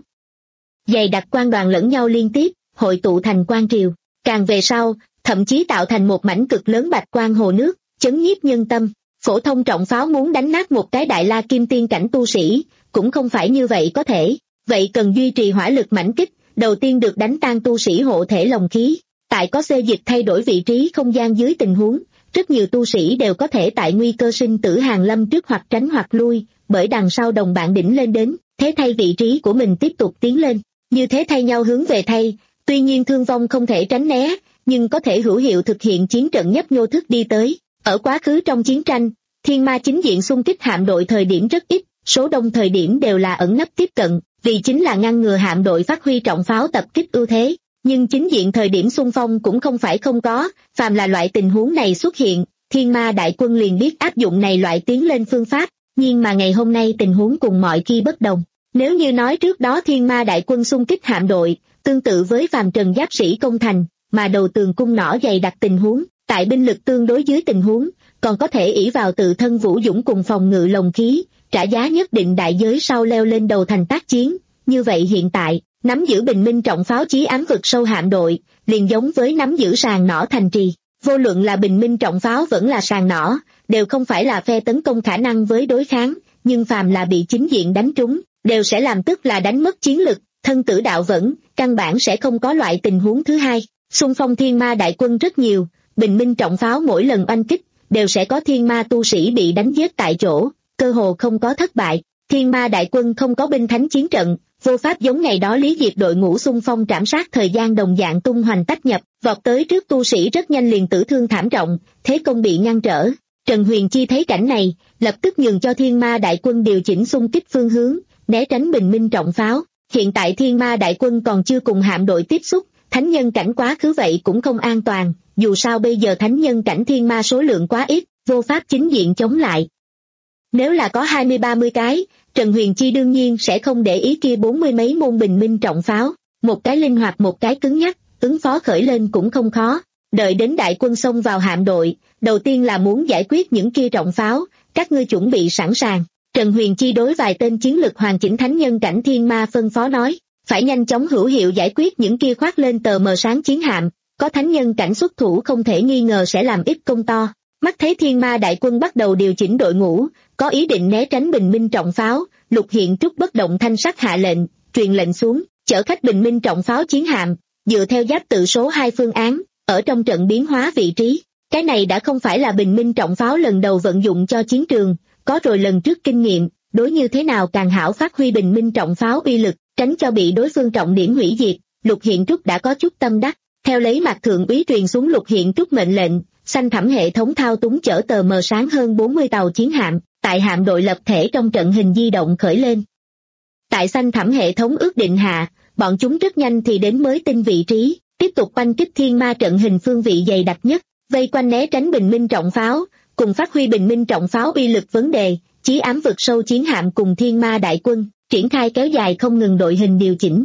Dày đặc quang đoàn lẫn nhau liên tiếp, hội tụ thành quang triều. Càng về sau, thậm chí tạo thành một mảnh cực lớn bạch quang hồ nước, chấn nhiếp nhân tâm. Phổ thông trọng pháo muốn đánh nát một cái Đại La Kim Tiên cảnh tu sĩ, cũng không phải như vậy có thể. Vậy cần duy trì hỏa lực mãnh kích, đầu tiên được đánh tan tu sĩ hộ thể lồng khí. Tại có xê dịch thay đổi vị trí không gian dưới tình huống, rất nhiều tu sĩ đều có thể tại nguy cơ sinh tử hàng lâm trước hoặc tránh hoặc lui, bởi đằng sau đồng bạn đỉnh lên đến, thế thay vị trí của mình tiếp tục tiến lên. Như thế thay nhau hướng về thay, tuy nhiên thương vong không thể tránh né, nhưng có thể hữu hiệu thực hiện chiến trận nhấp nhô thức đi tới. Ở quá khứ trong chiến tranh, thiên ma chính diện xung kích hạm đội thời điểm rất ít, số đông thời điểm đều là ẩn nấp tiếp cận, vì chính là ngăn ngừa hạm đội phát huy trọng pháo tập kích ưu thế. Nhưng chính diện thời điểm xung phong cũng không phải không có, phàm là loại tình huống này xuất hiện, thiên ma đại quân liền biết áp dụng này loại tiến lên phương pháp, nhưng mà ngày hôm nay tình huống cùng mọi khi bất đồng. Nếu như nói trước đó thiên ma đại quân xung kích hạm đội, tương tự với phàm trần giáp sĩ công thành, mà đầu tường cung nỏ dày đặc tình huống, tại binh lực tương đối dưới tình huống, còn có thể ỷ vào tự thân vũ dũng cùng phòng ngự lồng khí, trả giá nhất định đại giới sau leo lên đầu thành tác chiến. Như vậy hiện tại, nắm giữ bình minh trọng pháo Chí Ám Vực Sâu hạm đội, liền giống với nắm giữ sàn nỏ thành trì. Vô luận là bình minh trọng pháo vẫn là sàn nỏ, đều không phải là phe tấn công khả năng với đối kháng, nhưng phàm là bị chính diện đánh trúng, đều sẽ làm tức là đánh mất chiến lực, thân tử đạo vững, căn bản sẽ không có loại tình huống thứ hai. Xung phong thiên ma đại quân rất nhiều, bình minh trọng pháo mỗi lần oanh kích, đều sẽ có thiên ma tu sĩ bị đánh giết tại chỗ, cơ hồ không có thất bại. Thiên ma đại quân không có binh thánh chiến trận, vô pháp giống ngày đó Lý Diệp đội ngũ xung phong trảm sát thời gian đồng dạng tung hoành tách nhập, vọt tới trước tu sĩ rất nhanh liền tử thương thảm trọng, thế công bị ngăn trở. Trần Huyền Chi thấy cảnh này, lập tức nhường cho thiên ma đại quân điều chỉnh xung kích phương hướng, né tránh bình minh trọng pháo. Hiện tại thiên ma đại quân còn chưa cùng hạm đội tiếp xúc, thánh nhân cảnh quá khứ vậy cũng không an toàn, dù sao bây giờ thánh nhân cảnh thiên ma số lượng quá ít, vô pháp chính diện chống lại. Nếu là có hai mươi ba mươi cái, Trần Huyền Chi đương nhiên sẽ không để ý kia bốn mươi mấy môn bình minh trọng pháo, một cái linh hoạt một cái cứng nhắc, ứng phó khởi lên cũng không khó. Đợi đến đại quân xông vào hạm đội, đầu tiên là muốn giải quyết những kia trọng pháo, các ngươi chuẩn bị sẵn sàng. Trần Huyền Chi đối vài tên chiến lực hoàn chỉnh thánh nhân cảnh thiên ma phân phó nói, phải nhanh chóng hữu hiệu giải quyết những kia khoác lên tờ mờ sáng chiến hạm, có thánh nhân cảnh xuất thủ không thể nghi ngờ sẽ làm ít công to. Mắt thấy thiên ma đại quân bắt đầu điều chỉnh đội ngũ, có ý định né tránh bình minh trọng pháo, Lục Hiện Trúc bất động thanh sắc hạ lệnh, truyền lệnh xuống, chở khách bình minh trọng pháo chiến hạm, dựa theo giáp tự số hai phương án, ở trong trận biến hóa vị trí. Cái này đã không phải là bình minh trọng pháo lần đầu vận dụng cho chiến trường, có rồi lần trước kinh nghiệm, đối như thế nào càng hảo phát huy bình minh trọng pháo uy lực, tránh cho bị đối phương trọng điểm hủy diệt. Lục Hiện Trúc đã có chút tâm đắc, theo lấy mặt thượng úy truyền xuống Lục Hiện Trúc mệnh lệnh, xanh thẳm hệ thống thao túng chở tờ mờ sáng hơn bốn mươi tàu chiến hạm, tại hạm đội lập thể trong trận hình di động khởi lên. Tại xanh thẳm hệ thống ước định hạ, bọn chúng rất nhanh thì đến mới tinh vị trí, tiếp tục oanh kích thiên ma trận hình phương vị dày đặc nhất, vây quanh né tránh bình minh trọng pháo, cùng phát huy bình minh trọng pháo uy lực vấn đề, chí ám vực sâu chiến hạm cùng thiên ma đại quân, triển khai kéo dài không ngừng đội hình điều chỉnh.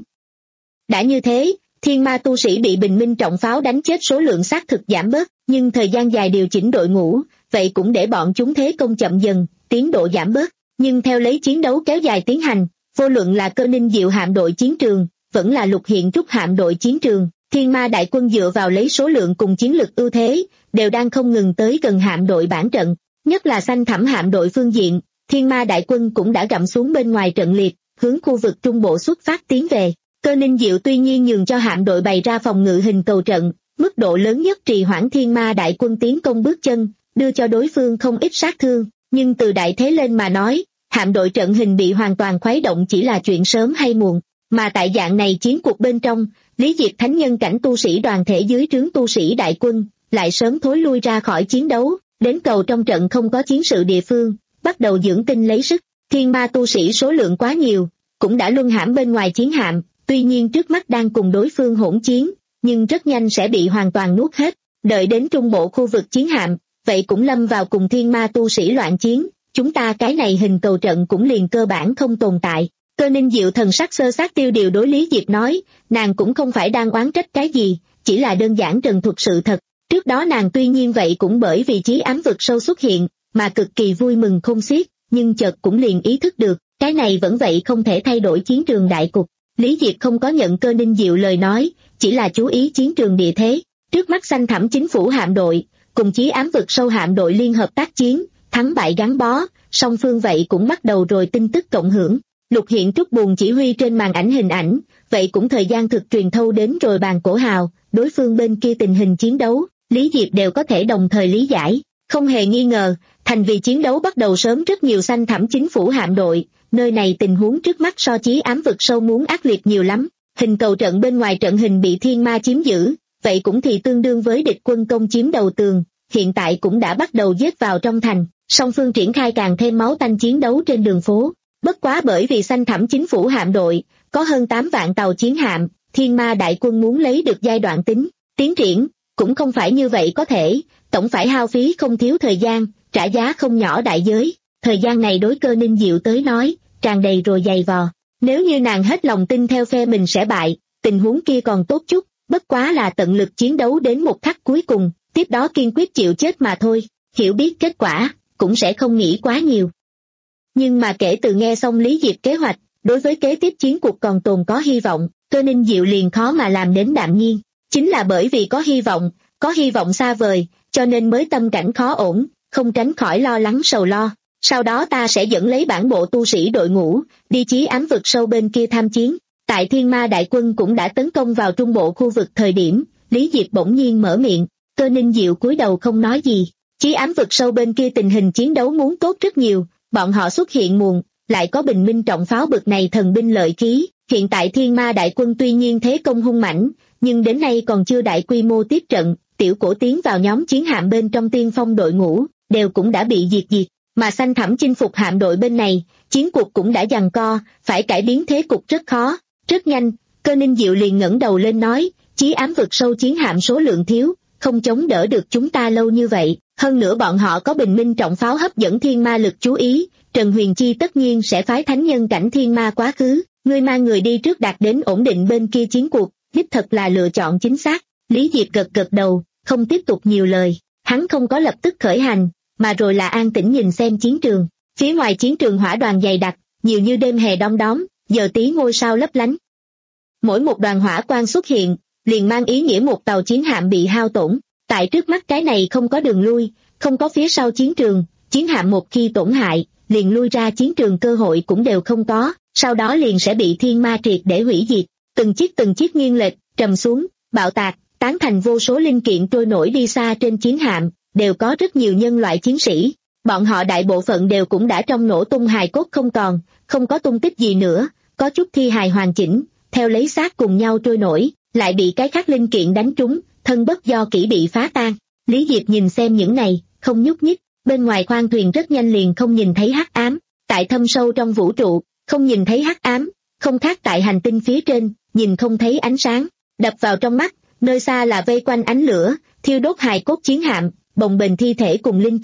Đã như thế, thiên ma tu sĩ bị bình minh trọng pháo đánh chết số lượng xác thực giảm bớt, nhưng thời gian dài điều chỉnh đội ngũ, vậy cũng để bọn chúng thế công chậm dần, tiến độ giảm bớt. Nhưng theo lấy chiến đấu kéo dài tiến hành, vô luận là Cơ Ninh Diệu hạm đội chiến trường, vẫn là Lục Hiện Trúc hạm đội chiến trường, thiên ma đại quân dựa vào lấy số lượng cùng chiến lực ưu thế, đều đang không ngừng tới gần hạm đội bản trận. Nhất là xanh thẳm hạm đội phương diện, thiên ma đại quân cũng đã gặm xuống bên ngoài trận liệt, hướng khu vực trung bộ xuất phát tiến về. Cơ Ninh Diệu tuy nhiên nhường cho hạm đội bày ra phòng ngự hình cầu trận, mức độ lớn nhất trì hoãn thiên ma đại quân tiến công bước chân, đưa cho đối phương không ít sát thương, nhưng từ đại thế lên mà nói, hạm đội trận hình bị hoàn toàn khuấy động chỉ là chuyện sớm hay muộn, mà tại dạng này chiến cuộc bên trong, Lý Diệp thánh nhân cảnh tu sĩ đoàn thể dưới trướng tu sĩ đại quân, lại sớm thối lui ra khỏi chiến đấu, đến cầu trong trận không có chiến sự địa phương, bắt đầu dưỡng tinh lấy sức. Thiên ma tu sĩ số lượng quá nhiều, cũng đã luân hãm bên ngoài chiến hạm, tuy nhiên trước mắt đang cùng đối phương hỗn chiến, nhưng rất nhanh sẽ bị hoàn toàn nuốt hết. Đợi đến trung bộ khu vực chiến hạm, vậy cũng lâm vào cùng thiên ma tu sĩ loạn chiến, chúng ta cái này hình cầu trận cũng liền cơ bản không tồn tại. Cơ Ninh Diệu thần sắc sơ sát tiêu điều đối Lý Diệp nói, nàng cũng không phải đang oán trách cái gì, chỉ là đơn giản trần thuật sự thật. Trước đó nàng tuy nhiên vậy cũng bởi vì chí ám vực sâu xuất hiện, mà cực kỳ vui mừng khôn xiết, nhưng chợt cũng liền ý thức được, cái này vẫn vậy không thể thay đổi chiến trường đại cục. Lý Diệp không có nhận Cơ Ninh Diệu lời nói, chỉ là chú ý chiến trường địa thế. Trước mắt xanh thẳm chính phủ hạm đội, cùng chí ám vực sâu hạm đội liên hợp tác chiến, thắng bại gắn bó, song phương vậy cũng bắt đầu rồi tin tức cộng hưởng. Lục Hiện Trúc buồn chỉ huy trên màn ảnh hình ảnh, vậy cũng thời gian thực truyền thâu đến rồi bàn cổ hào, đối phương bên kia tình hình chiến đấu, Lý Diệp đều có thể đồng thời lý giải. Không hề nghi ngờ, thành vì chiến đấu bắt đầu sớm rất nhiều xanh thẳm chính phủ hạm đội, nơi này tình huống trước mắt so chí ám vực sâu muốn ác liệt nhiều lắm. Hình cầu trận bên ngoài trận hình bị thiên ma chiếm giữ, vậy cũng thì tương đương với địch quân công chiếm đầu tường, hiện tại cũng đã bắt đầu giết vào trong thành, song phương triển khai càng thêm máu tanh chiến đấu trên đường phố. Bất quá bởi vì xanh thẳm chính phủ hạm đội, có hơn tám vạn tàu chiến hạm, thiên ma đại quân muốn lấy được giai đoạn tính, tiến triển, cũng không phải như vậy có thể, tổng phải hao phí không thiếu thời gian, trả giá không nhỏ đại giới. Thời gian này đối Cơ Ninh Diệu tới nói, tràn đầy rồi dày vò. Nếu như nàng hết lòng tin theo phe mình sẽ bại, tình huống kia còn tốt chút, bất quá là tận lực chiến đấu đến một khắc cuối cùng, tiếp đó kiên quyết chịu chết mà thôi, hiểu biết kết quả, cũng sẽ không nghĩ quá nhiều. Nhưng mà kể từ nghe xong Lý Diệp kế hoạch, đối với kế tiếp chiến cuộc còn tồn có hy vọng, Cơ Ninh Diệu liền khó mà làm đến đạm nhiên. Chính là bởi vì có hy vọng, có hy vọng xa vời, cho nên mới tâm cảnh khó ổn, không tránh khỏi lo lắng sầu lo. Sau đó ta sẽ dẫn lấy bản bộ tu sĩ đội ngũ, đi chí ám vực sâu bên kia tham chiến. Tại thiên ma đại quân cũng đã tấn công vào trung bộ khu vực thời điểm, Lý Diệp bỗng nhiên mở miệng, Cơ Ninh Diệu cúi đầu không nói gì. Chí ám vực sâu bên kia tình hình chiến đấu muốn tốt rất nhiều, bọn họ xuất hiện muộn, lại có bình minh trọng pháo bực này thần binh lợi khí. Hiện tại thiên ma đại quân tuy nhiên thế công hung mãnh, nhưng đến nay còn chưa đại quy mô tiếp trận, tiểu cổ tiến vào nhóm chiến hạm bên trong tiên phong đội ngũ, đều cũng đã bị diệt diệt. Mà xanh thẳm chinh phục hạm đội bên này, chiến cuộc cũng đã giằng co, phải cải biến thế cục rất khó. Rất nhanh, Cơ Ninh Diệu liền ngẩng đầu lên nói, chí ám vực sâu chiến hạm số lượng thiếu, không chống đỡ được chúng ta lâu như vậy. Hơn nữa bọn họ có bình minh trọng pháo hấp dẫn thiên ma lực chú ý, Trần Huyền Chi tất nhiên sẽ phái thánh nhân cảnh thiên ma quá khứ. Ngươi mang người đi trước đạt đến ổn định bên kia chiến cuộc, đích thật là lựa chọn chính xác. Lý Diệp gật gật đầu, không tiếp tục nhiều lời, hắn không có lập tức khởi hành, mà rồi là an tĩnh nhìn xem chiến trường. Phía ngoài chiến trường hỏa đoàn dày đặc, nhiều như đêm hè đom đóm, giờ tí ngôi sao lấp lánh. Mỗi một đoàn hỏa quang xuất hiện, liền mang ý nghĩa một tàu chiến hạm bị hao tổn. Tại trước mắt cái này không có đường lui, không có phía sau chiến trường, chiến hạm một khi tổn hại, liền lui ra chiến trường cơ hội cũng đều không có, sau đó liền sẽ bị thiên ma triệt để hủy diệt. Từng chiếc từng chiếc nghiêng lệch, trầm xuống, bạo tạc, tán thành vô số linh kiện trôi nổi đi xa trên chiến hạm, đều có rất nhiều nhân loại chiến sĩ. Bọn họ đại bộ phận đều cũng đã trong nổ tung hài cốt không còn, không có tung tích gì nữa, có chút thi hài hoàn chỉnh, theo lấy xác cùng nhau trôi nổi, lại bị cái khác linh kiện đánh trúng, thân bất do kỹ bị phá tan. Lý Diệp nhìn xem những này, không nhúc nhích, bên ngoài khoang thuyền rất nhanh liền không nhìn thấy hắc ám, tại thâm sâu trong vũ trụ, không nhìn thấy hắc ám, không khác tại hành tinh phía trên, nhìn không thấy ánh sáng, đập vào trong mắt, nơi xa là vây quanh ánh lửa, thiêu đốt hài cốt chiến hạm, bồng bềnh thi thể cùng linh kiện,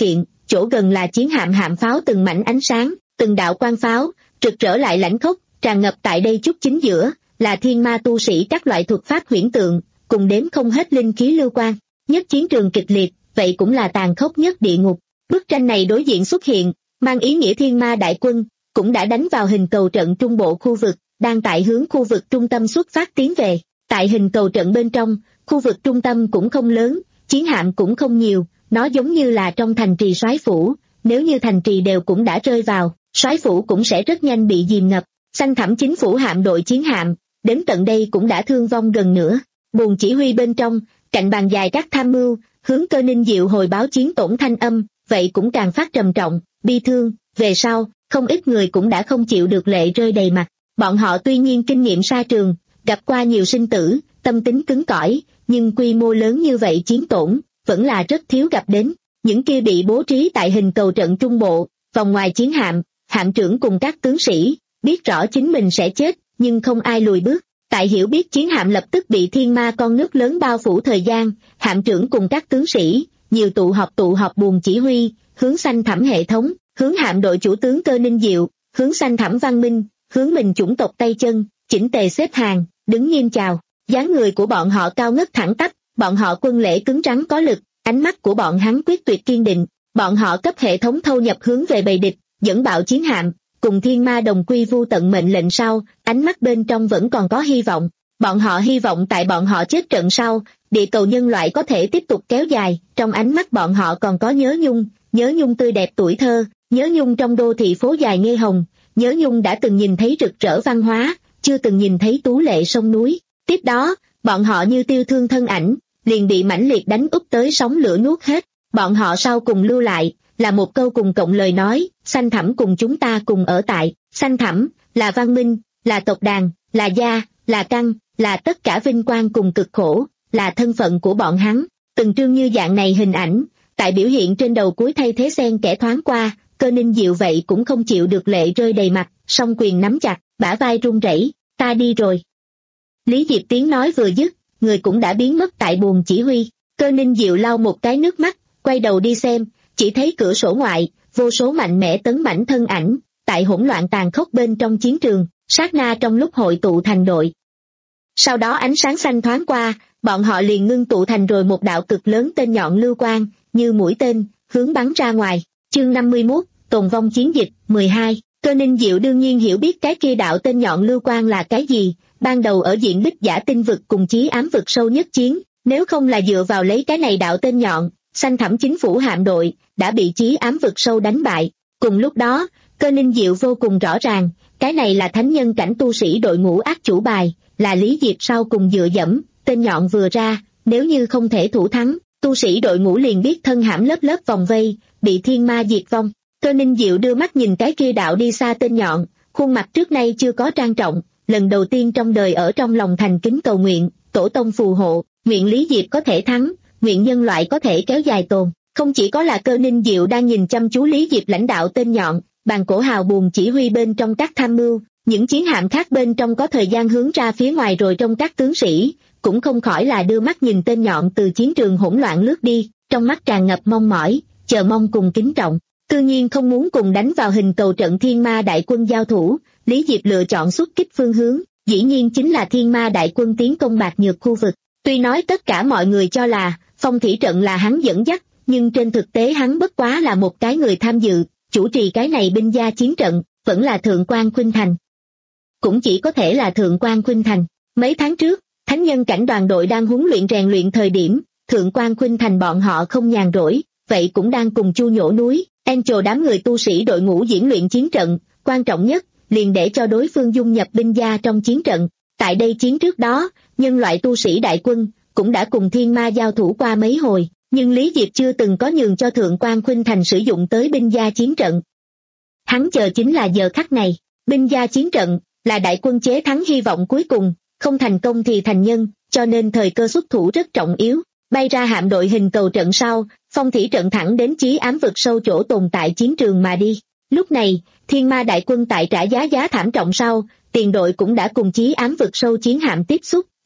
chỗ gần là chiến hạm hạm pháo từng mảnh ánh sáng, từng đạo quang pháo, rực rỡ lại lãnh khốc, tràn ngập tại đây chút chính giữa, là thiên ma tu sĩ các loại thuật pháp huyễn tượng, cùng đếm không hết linh khí lưu quang. Nhất chiến trường kịch liệt, vậy cũng là tàn khốc nhất địa ngục. Bức tranh này đối diện xuất hiện, mang ý nghĩa thiên ma đại quân, cũng đã đánh vào hình cầu trận trung bộ khu vực, đang tại hướng khu vực trung tâm xuất phát tiến về. Tại hình cầu trận bên trong, khu vực trung tâm cũng không lớn, chiến hạm cũng không nhiều, nó giống như là trong thành trì soái phủ, nếu như thành trì đều cũng đã rơi vào, soái phủ cũng sẽ rất nhanh bị dìm ngập. Xanh thẳm chính phủ hạm đội chiến hạm, đến tận đây cũng đã thương vong gần nửa. Buồng chỉ huy bên trong, cạnh bàn dài các tham mưu, hướng Cơ Ninh Diệu hồi báo chiến tổn thanh âm, vậy cũng càng phát trầm trọng, bi thương. Về sau, không ít người cũng đã không chịu được lệ rơi đầy mặt. Bọn họ tuy nhiên kinh nghiệm xa trường, gặp qua nhiều sinh tử, tâm tính cứng cỏi, nhưng quy mô lớn như vậy chiến tổn, vẫn là rất thiếu gặp đến. Những kia bị bố trí tại hình cầu trận trung bộ, vòng ngoài chiến hạm, hạm trưởng cùng các tướng sĩ, biết rõ chính mình sẽ chết, nhưng không ai lùi bước. Tại hiểu biết chiến hạm lập tức bị thiên ma con nước lớn bao phủ thời gian, hạm trưởng cùng các tướng sĩ, nhiều tụ họp tụ họp buồng chỉ huy, hướng xanh thẳm hệ thống, hướng hạm đội chủ tướng Cơ Ninh Diệu, hướng xanh thẳm văn minh, hướng mình chủng tộc tay chân, chỉnh tề xếp hàng, đứng nghiêm chào. Dáng người của bọn họ cao ngất thẳng tắp, bọn họ quân lễ cứng rắn có lực, ánh mắt của bọn hắn quyết tuyệt kiên định, bọn họ cấp hệ thống thâu nhập hướng về bầy địch, dẫn bạo chiến hạm, cùng thiên ma đồng quy vu tận mệnh lệnh sau, ánh mắt bên trong vẫn còn có hy vọng. Bọn họ hy vọng tại bọn họ chết trận sau, địa cầu nhân loại có thể tiếp tục kéo dài, trong ánh mắt bọn họ còn có nhớ nhung, nhớ nhung tươi đẹp tuổi thơ, nhớ nhung trong đô thị phố dài Nghê Hồng, nhớ nhung đã từng nhìn thấy rực rỡ văn hóa, chưa từng nhìn thấy tú lệ sông núi. Tiếp đó, bọn họ như tiêu thương thân ảnh, liền bị mãnh liệt đánh úp tới sóng lửa nuốt hết. Bọn họ sau cùng lưu lại, là một câu cùng cộng lời nói, xanh thẳm cùng chúng ta cùng ở tại. Xanh thẳm, là văn minh, là tộc đàn, là gia, là căn, là tất cả vinh quang cùng cực khổ, là thân phận của bọn hắn. Từng trương như dạng này hình ảnh, tại biểu hiện trên đầu cuối thay thế xen kẽ thoáng qua, Cơ Ninh Diệu vậy cũng không chịu được lệ rơi đầy mặt, song quyền nắm chặt, bả vai run rẩy, ta đi rồi. Lý Diệp tiếng nói vừa dứt, người cũng đã biến mất tại buồng chỉ huy. Cơ Ninh Diệu lau một cái nước mắt, quay đầu đi xem, chỉ thấy cửa sổ ngoại, vô số mạnh mẽ tấn mãnh thân ảnh, tại hỗn loạn tàn khốc bên trong chiến trường, sát na trong lúc hội tụ thành đội. Sau đó ánh sáng xanh thoáng qua, bọn họ liền ngưng tụ thành rồi một đạo cực lớn tên nhọn lưu quang, như mũi tên, hướng bắn ra ngoài. Chương năm mươi mốt, tồn vong chiến dịch, mười hai. Cơ Ninh Diệu đương nhiên hiểu biết cái kia đạo tên nhọn lưu quang là cái gì, ban đầu ở diện Bích Giả tinh vực cùng Chí Ám vực sâu nhất chiến, nếu không là dựa vào lấy cái này đạo tên nhọn, xanh thẳm chính phủ hạm đội, đã bị Chí Ám vực sâu đánh bại. Cùng lúc đó, Cơ Ninh Diệu vô cùng rõ ràng, cái này là thánh nhân cảnh tu sĩ đội ngũ ác chủ bài, là Lý Diệp sau cùng dựa dẫm, tên nhọn vừa ra, nếu như không thể thủ thắng, tu sĩ đội ngũ liền biết thân hãm lớp lớp vòng vây, bị thiên ma diệt vong. Cơ Ninh Diệu đưa mắt nhìn cái kia đạo đi xa tên nhọn, khuôn mặt trước nay chưa có trang trọng, lần đầu tiên trong đời ở trong lòng thành kính cầu nguyện, tổ tông phù hộ, nguyện Lý Diệp có thể thắng, nguyện nhân loại có thể kéo dài tồn. Không chỉ có là Cơ Ninh Diệu đang nhìn chăm chú Lý Diệp lãnh đạo tên nhọn, bàn cổ hào buồn chỉ huy bên trong các tham mưu, những chiến hạm khác bên trong có thời gian hướng ra phía ngoài rồi trong các tướng sĩ, cũng không khỏi là đưa mắt nhìn tên nhọn từ chiến trường hỗn loạn lướt đi, trong mắt tràn ngập mong mỏi, chờ mong cùng kính trọng. Tự nhiên không muốn cùng đánh vào hình cầu trận thiên ma đại quân giao thủ, Lý Diệp lựa chọn xuất kích phương hướng, dĩ nhiên chính là thiên ma đại quân tiến công bạc nhược khu vực. Tuy nói tất cả mọi người cho là phong thủy trận là hắn dẫn dắt, nhưng trên thực tế hắn bất quá là một cái người tham dự, chủ trì cái này binh gia chiến trận, vẫn là Thượng quan Khuynh Thành. Cũng chỉ có thể là Thượng quan Khuynh Thành. Mấy tháng trước, thánh nhân cảnh đoàn đội đang huấn luyện rèn luyện thời điểm, Thượng quan Khuynh Thành bọn họ không nhàn rỗi, vậy cũng đang cùng Chu Nhổ núi, Angel đám người tu sĩ đội ngũ diễn luyện chiến trận, quan trọng nhất, liền để cho đối phương dung nhập binh gia trong chiến trận. Tại đây chiến trước đó, nhân loại tu sĩ đại quân, cũng đã cùng thiên ma giao thủ qua mấy hồi, nhưng Lý Diệp chưa từng có nhường cho Thượng quan Khuynh Thành sử dụng tới binh gia chiến trận. Hắn chờ chính là giờ khắc này, binh gia chiến trận, là đại quân chế thắng hy vọng cuối cùng, không thành công thì thành nhân, cho nên thời cơ xuất thủ rất trọng yếu. Bay ra hạm đội hình cầu trận sau, phong thủy trận thẳng đến Chí Ám vực sâu chỗ tồn tại chiến trường mà đi. Lúc này, thiên ma đại quân tại trả giá giá thảm trọng sau, tiền đội cũng đã cùng Chí Ám vực sâu chiến hạm tiếp xúc,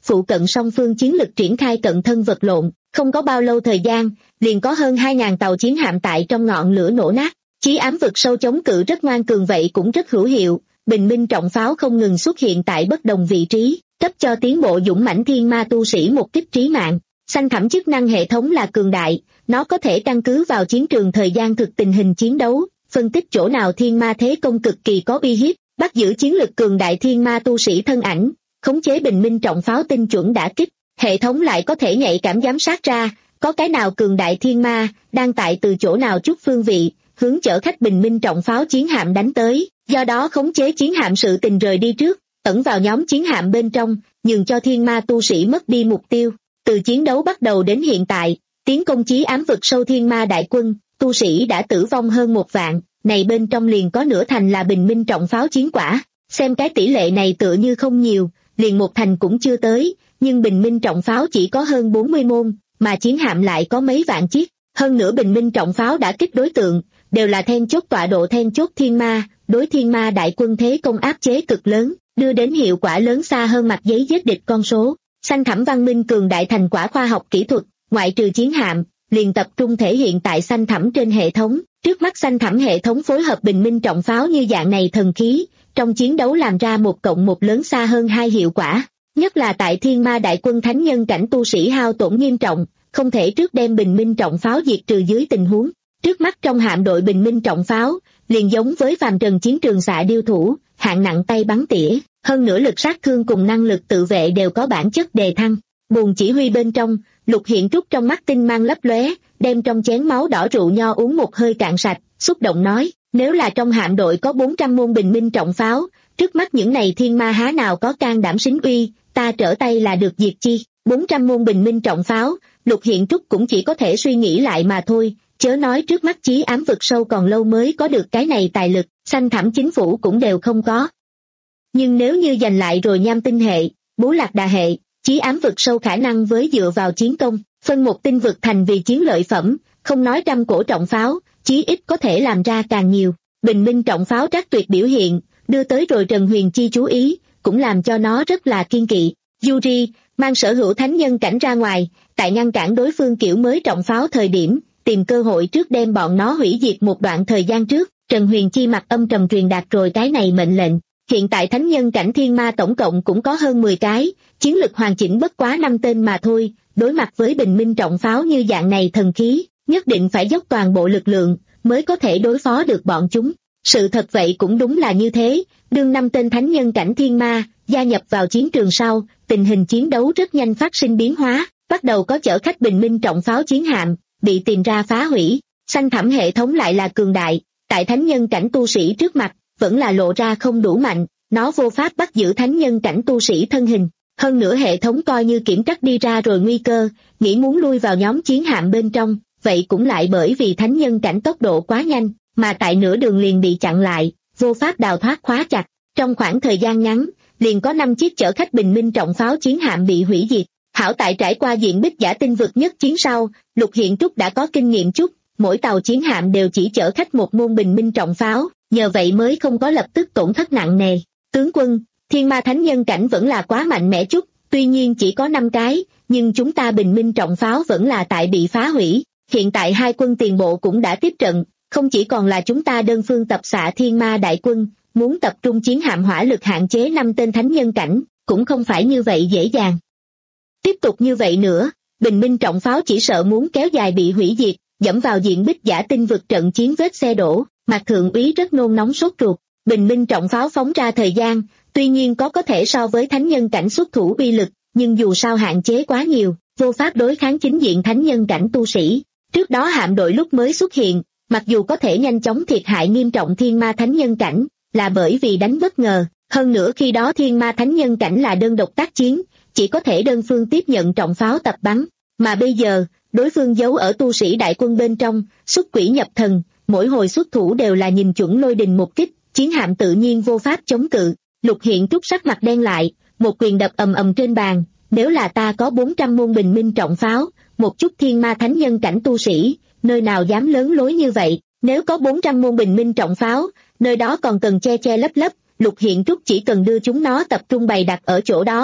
phụ cận song phương chiến lực triển khai cận thân vật lộn, không có bao lâu thời gian, liền có hơn hai nghìn tàu chiến hạm tại trong ngọn lửa nổ nát. Chí ám vực sâu chống cự rất ngoan cường vậy cũng rất hữu hiệu, bình minh trọng pháo không ngừng xuất hiện tại bất đồng vị trí, cấp cho tiến bộ dũng mãnh thiên ma tu sĩ một kích trí mạng. Xanh thẳm chức năng hệ thống là cường đại, nó có thể căn cứ vào chiến trường thời gian thực tình hình chiến đấu, phân tích chỗ nào thiên ma thế công cực kỳ có uy hiếp, bắt giữ chiến lực cường đại thiên ma tu sĩ thân ảnh, khống chế bình minh trọng pháo tinh chuẩn đả kích. Hệ thống lại có thể nhạy cảm giám sát ra, có cái nào cường đại thiên ma, đang tại từ chỗ nào chút phương vị, hướng chở khách bình minh trọng pháo chiến hạm đánh tới, do đó khống chế chiến hạm sự tình rời đi trước, ẩn vào nhóm chiến hạm bên trong, nhường cho thiên ma tu sĩ mất đi mục tiêu. Từ chiến đấu bắt đầu đến hiện tại, tiến công chí ám vực sâu thiên ma đại quân, tu sĩ đã tử vong hơn một vạn, này bên trong liền có nửa thành là bình minh trọng pháo chiến quả. Xem cái tỷ lệ này tựa như không nhiều, liền một thành cũng chưa tới, nhưng bình minh trọng pháo chỉ có hơn bốn mươi môn, mà chiến hạm lại có mấy vạn chiếc. Hơn nữa bình minh trọng pháo đã kích đối tượng, đều là then chốt tọa độ then chốt thiên ma, đối thiên ma đại quân thế công áp chế cực lớn, đưa đến hiệu quả lớn xa hơn mặt giấy giết địch con số. Xanh thẳm văn minh cường đại thành quả khoa học kỹ thuật, ngoại trừ chiến hạm, liền tập trung thể hiện tại xanh thẳm trên hệ thống. Trước mắt xanh thẳm hệ thống phối hợp bình minh trọng pháo như dạng này thần khí, trong chiến đấu làm ra một cộng một lớn xa hơn hai hiệu quả. Nhất là tại thiên ma đại quân thánh nhân cảnh tu sĩ hao tổn nghiêm trọng, không thể trước đem bình minh trọng pháo diệt trừ dưới tình huống. Trước mắt trong hạm đội bình minh trọng pháo, liền giống với phàm trần chiến trường xạ điêu thủ, hạng nặng tay bắn tỉa, hơn nữa lực sát thương cùng năng lực tự vệ đều có bản chất đề thăng. Buồng chỉ huy bên trong, Lục Hiện Trúc trong mắt tinh mang lấp lóe, đem trong chén máu đỏ rượu nho uống một hơi cạn sạch, xúc động nói, nếu là trong hạm đội có bốn trăm môn bình minh trọng pháo, trước mắt những này thiên ma há nào có can đảm xính uy, ta trở tay là được diệt chi. bốn trăm môn bình minh trọng pháo, Lục Hiện Trúc cũng chỉ có thể suy nghĩ lại mà thôi, chớ nói trước mắt chí ám vực sâu còn lâu mới có được cái này tài lực, xanh thẳm chính phủ cũng đều không có. Nhưng nếu như giành lại rồi nham tinh hệ, bố lạc đà hệ, chí ám vực sâu khả năng với dựa vào chiến công, phân một tinh vực thành vì chiến lợi phẩm, không nói trăm cổ trọng pháo, chí ít có thể làm ra càng nhiều. Bình minh trọng pháo trác tuyệt biểu hiện, đưa tới rồi Trần Huyền Chi chú ý, cũng làm cho nó rất là kiên kỵ. Yuri, mang sở hữu thánh nhân cảnh ra ngoài, tại ngăn cản đối phương kiểu mới trọng pháo thời điểm, tìm cơ hội trước đem bọn nó hủy diệt một đoạn thời gian trước. Trần Huyền Chi mặt âm trầm truyền đạt rồi cái này mệnh lệnh. Hiện tại thánh nhân cảnh thiên ma tổng cộng cũng có hơn mười cái, chiến lực hoàn chỉnh bất quá năm tên mà thôi, đối mặt với bình minh trọng pháo như dạng này thần khí, nhất định phải dốc toàn bộ lực lượng, mới có thể đối phó được bọn chúng. Sự thật vậy cũng đúng là như thế, đương năm tên thánh nhân cảnh thiên ma, gia nhập vào chiến trường sau, tình hình chiến đấu rất nhanh phát sinh biến hóa, bắt đầu có chở khách bình minh trọng pháo chiến hạm, bị tìm ra phá hủy. Xanh thẳm hệ thống lại là cường đại, tại thánh nhân cảnh tu sĩ trước mặt, vẫn là lộ ra không đủ mạnh, nó vô pháp bắt giữ thánh nhân cảnh tu sĩ thân hình. Hơn nữa hệ thống coi như kiểm trắc đi ra rồi nguy cơ, nghĩ muốn lui vào nhóm chiến hạm bên trong, vậy cũng lại bởi vì thánh nhân cảnh tốc độ quá nhanh, mà tại nửa đường liền bị chặn lại, vô pháp đào thoát khóa chặt. Trong khoảng thời gian ngắn, liền có năm chiếc chở khách bình minh trọng pháo chiến hạm bị hủy diệt. Hảo tại trải qua diện bích giả tinh vực nhất chiến sau, Lục Hiện Trúc đã có kinh nghiệm chút, mỗi tàu chiến hạm đều chỉ chở khách một môn bình minh trọng pháo, nhờ vậy mới không có lập tức tổn thất nặng nề. Tướng quân, thiên ma thánh nhân cảnh vẫn là quá mạnh mẽ chút, tuy nhiên chỉ có năm cái, nhưng chúng ta bình minh trọng pháo vẫn là tại bị phá hủy. Hiện tại hai quân tiền bộ cũng đã tiếp trận, không chỉ còn là chúng ta đơn phương tập xạ thiên ma đại quân, muốn tập trung chiến hạm hỏa lực hạn chế năm tên thánh nhân cảnh, cũng không phải như vậy dễ dàng. Tiếp tục như vậy nữa, bình minh trọng pháo chỉ sợ muốn kéo dài bị hủy diệt, dẫm vào diện bích giả tinh vực trận chiến vết xe đổ. Mạc Thượng úy rất nôn nóng sốt ruột. Bình minh trọng pháo phóng ra thời gian, tuy nhiên có có thể so với thánh nhân cảnh xuất thủ uy lực, nhưng dù sao hạn chế quá nhiều, vô pháp đối kháng chính diện thánh nhân cảnh tu sĩ. Trước đó hạm đội lúc mới xuất hiện, mặc dù có thể nhanh chóng thiệt hại nghiêm trọng thiên ma thánh nhân cảnh, là bởi vì đánh bất ngờ. Hơn nữa khi đó thiên ma thánh nhân cảnh là đơn độc tác chiến, chỉ có thể đơn phương tiếp nhận trọng pháo tập bắn. Mà bây giờ, đối phương giấu ở tu sĩ đại quân bên trong, xuất quỷ nhập thần, mỗi hồi xuất thủ đều là nhìn chuẩn lôi đình một kích, chiến hạm tự nhiên vô pháp chống cự. Lục Hiện Trúc sắc mặt đen lại, một quyền đập ầm ầm trên bàn, nếu là ta có bốn trăm môn bình minh trọng pháo, một chút thiên ma thánh nhân cảnh tu sĩ, nơi nào dám lớn lối như vậy, nếu có bốn trăm môn bình minh trọng pháo, nơi đó còn cần che che lấp lấp, Lục Hiện Trúc chỉ cần đưa chúng nó tập trung bày đặt ở chỗ đó,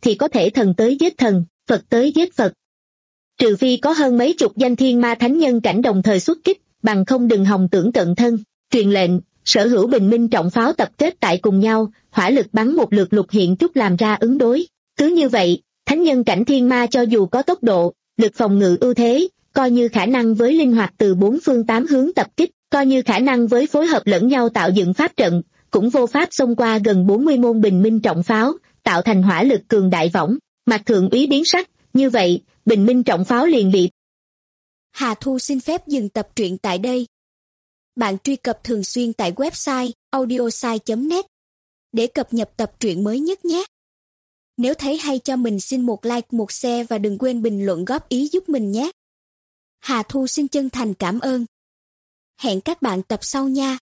thì có thể thần tới giết thần, Phật tới giết Phật. Trừ phi có hơn mấy chục danh thiên ma thánh nhân cảnh đồng thời xuất kích, bằng không đừng hòng tưởng cận thân. Truyền lệnh, sở hữu bình minh trọng pháo tập kết tại cùng nhau, hỏa lực bắn một lượt lục hiện trúc làm ra ứng đối. Cứ như vậy, thánh nhân cảnh thiên ma cho dù có tốc độ, lực phòng ngự ưu thế, coi như khả năng với linh hoạt từ bốn phương tám hướng tập kích, coi như khả năng với phối hợp lẫn nhau tạo dựng pháp trận, cũng vô pháp xông qua gần bốn mươi môn bình minh trọng pháo, tạo thành hỏa lực cường đại võng. Mặt thượng úy biến sắc, như vậy, bình minh trọng pháo liền bị. Hà Thu xin phép dừng tập truyện tại đây. Bạn truy cập thường xuyên tại website audiosai chấm net để cập nhật tập truyện mới nhất nhé. Nếu thấy hay cho mình xin một like, một share và đừng quên bình luận góp ý giúp mình nhé. Hà Thu xin chân thành cảm ơn. Hẹn các bạn tập sau nha.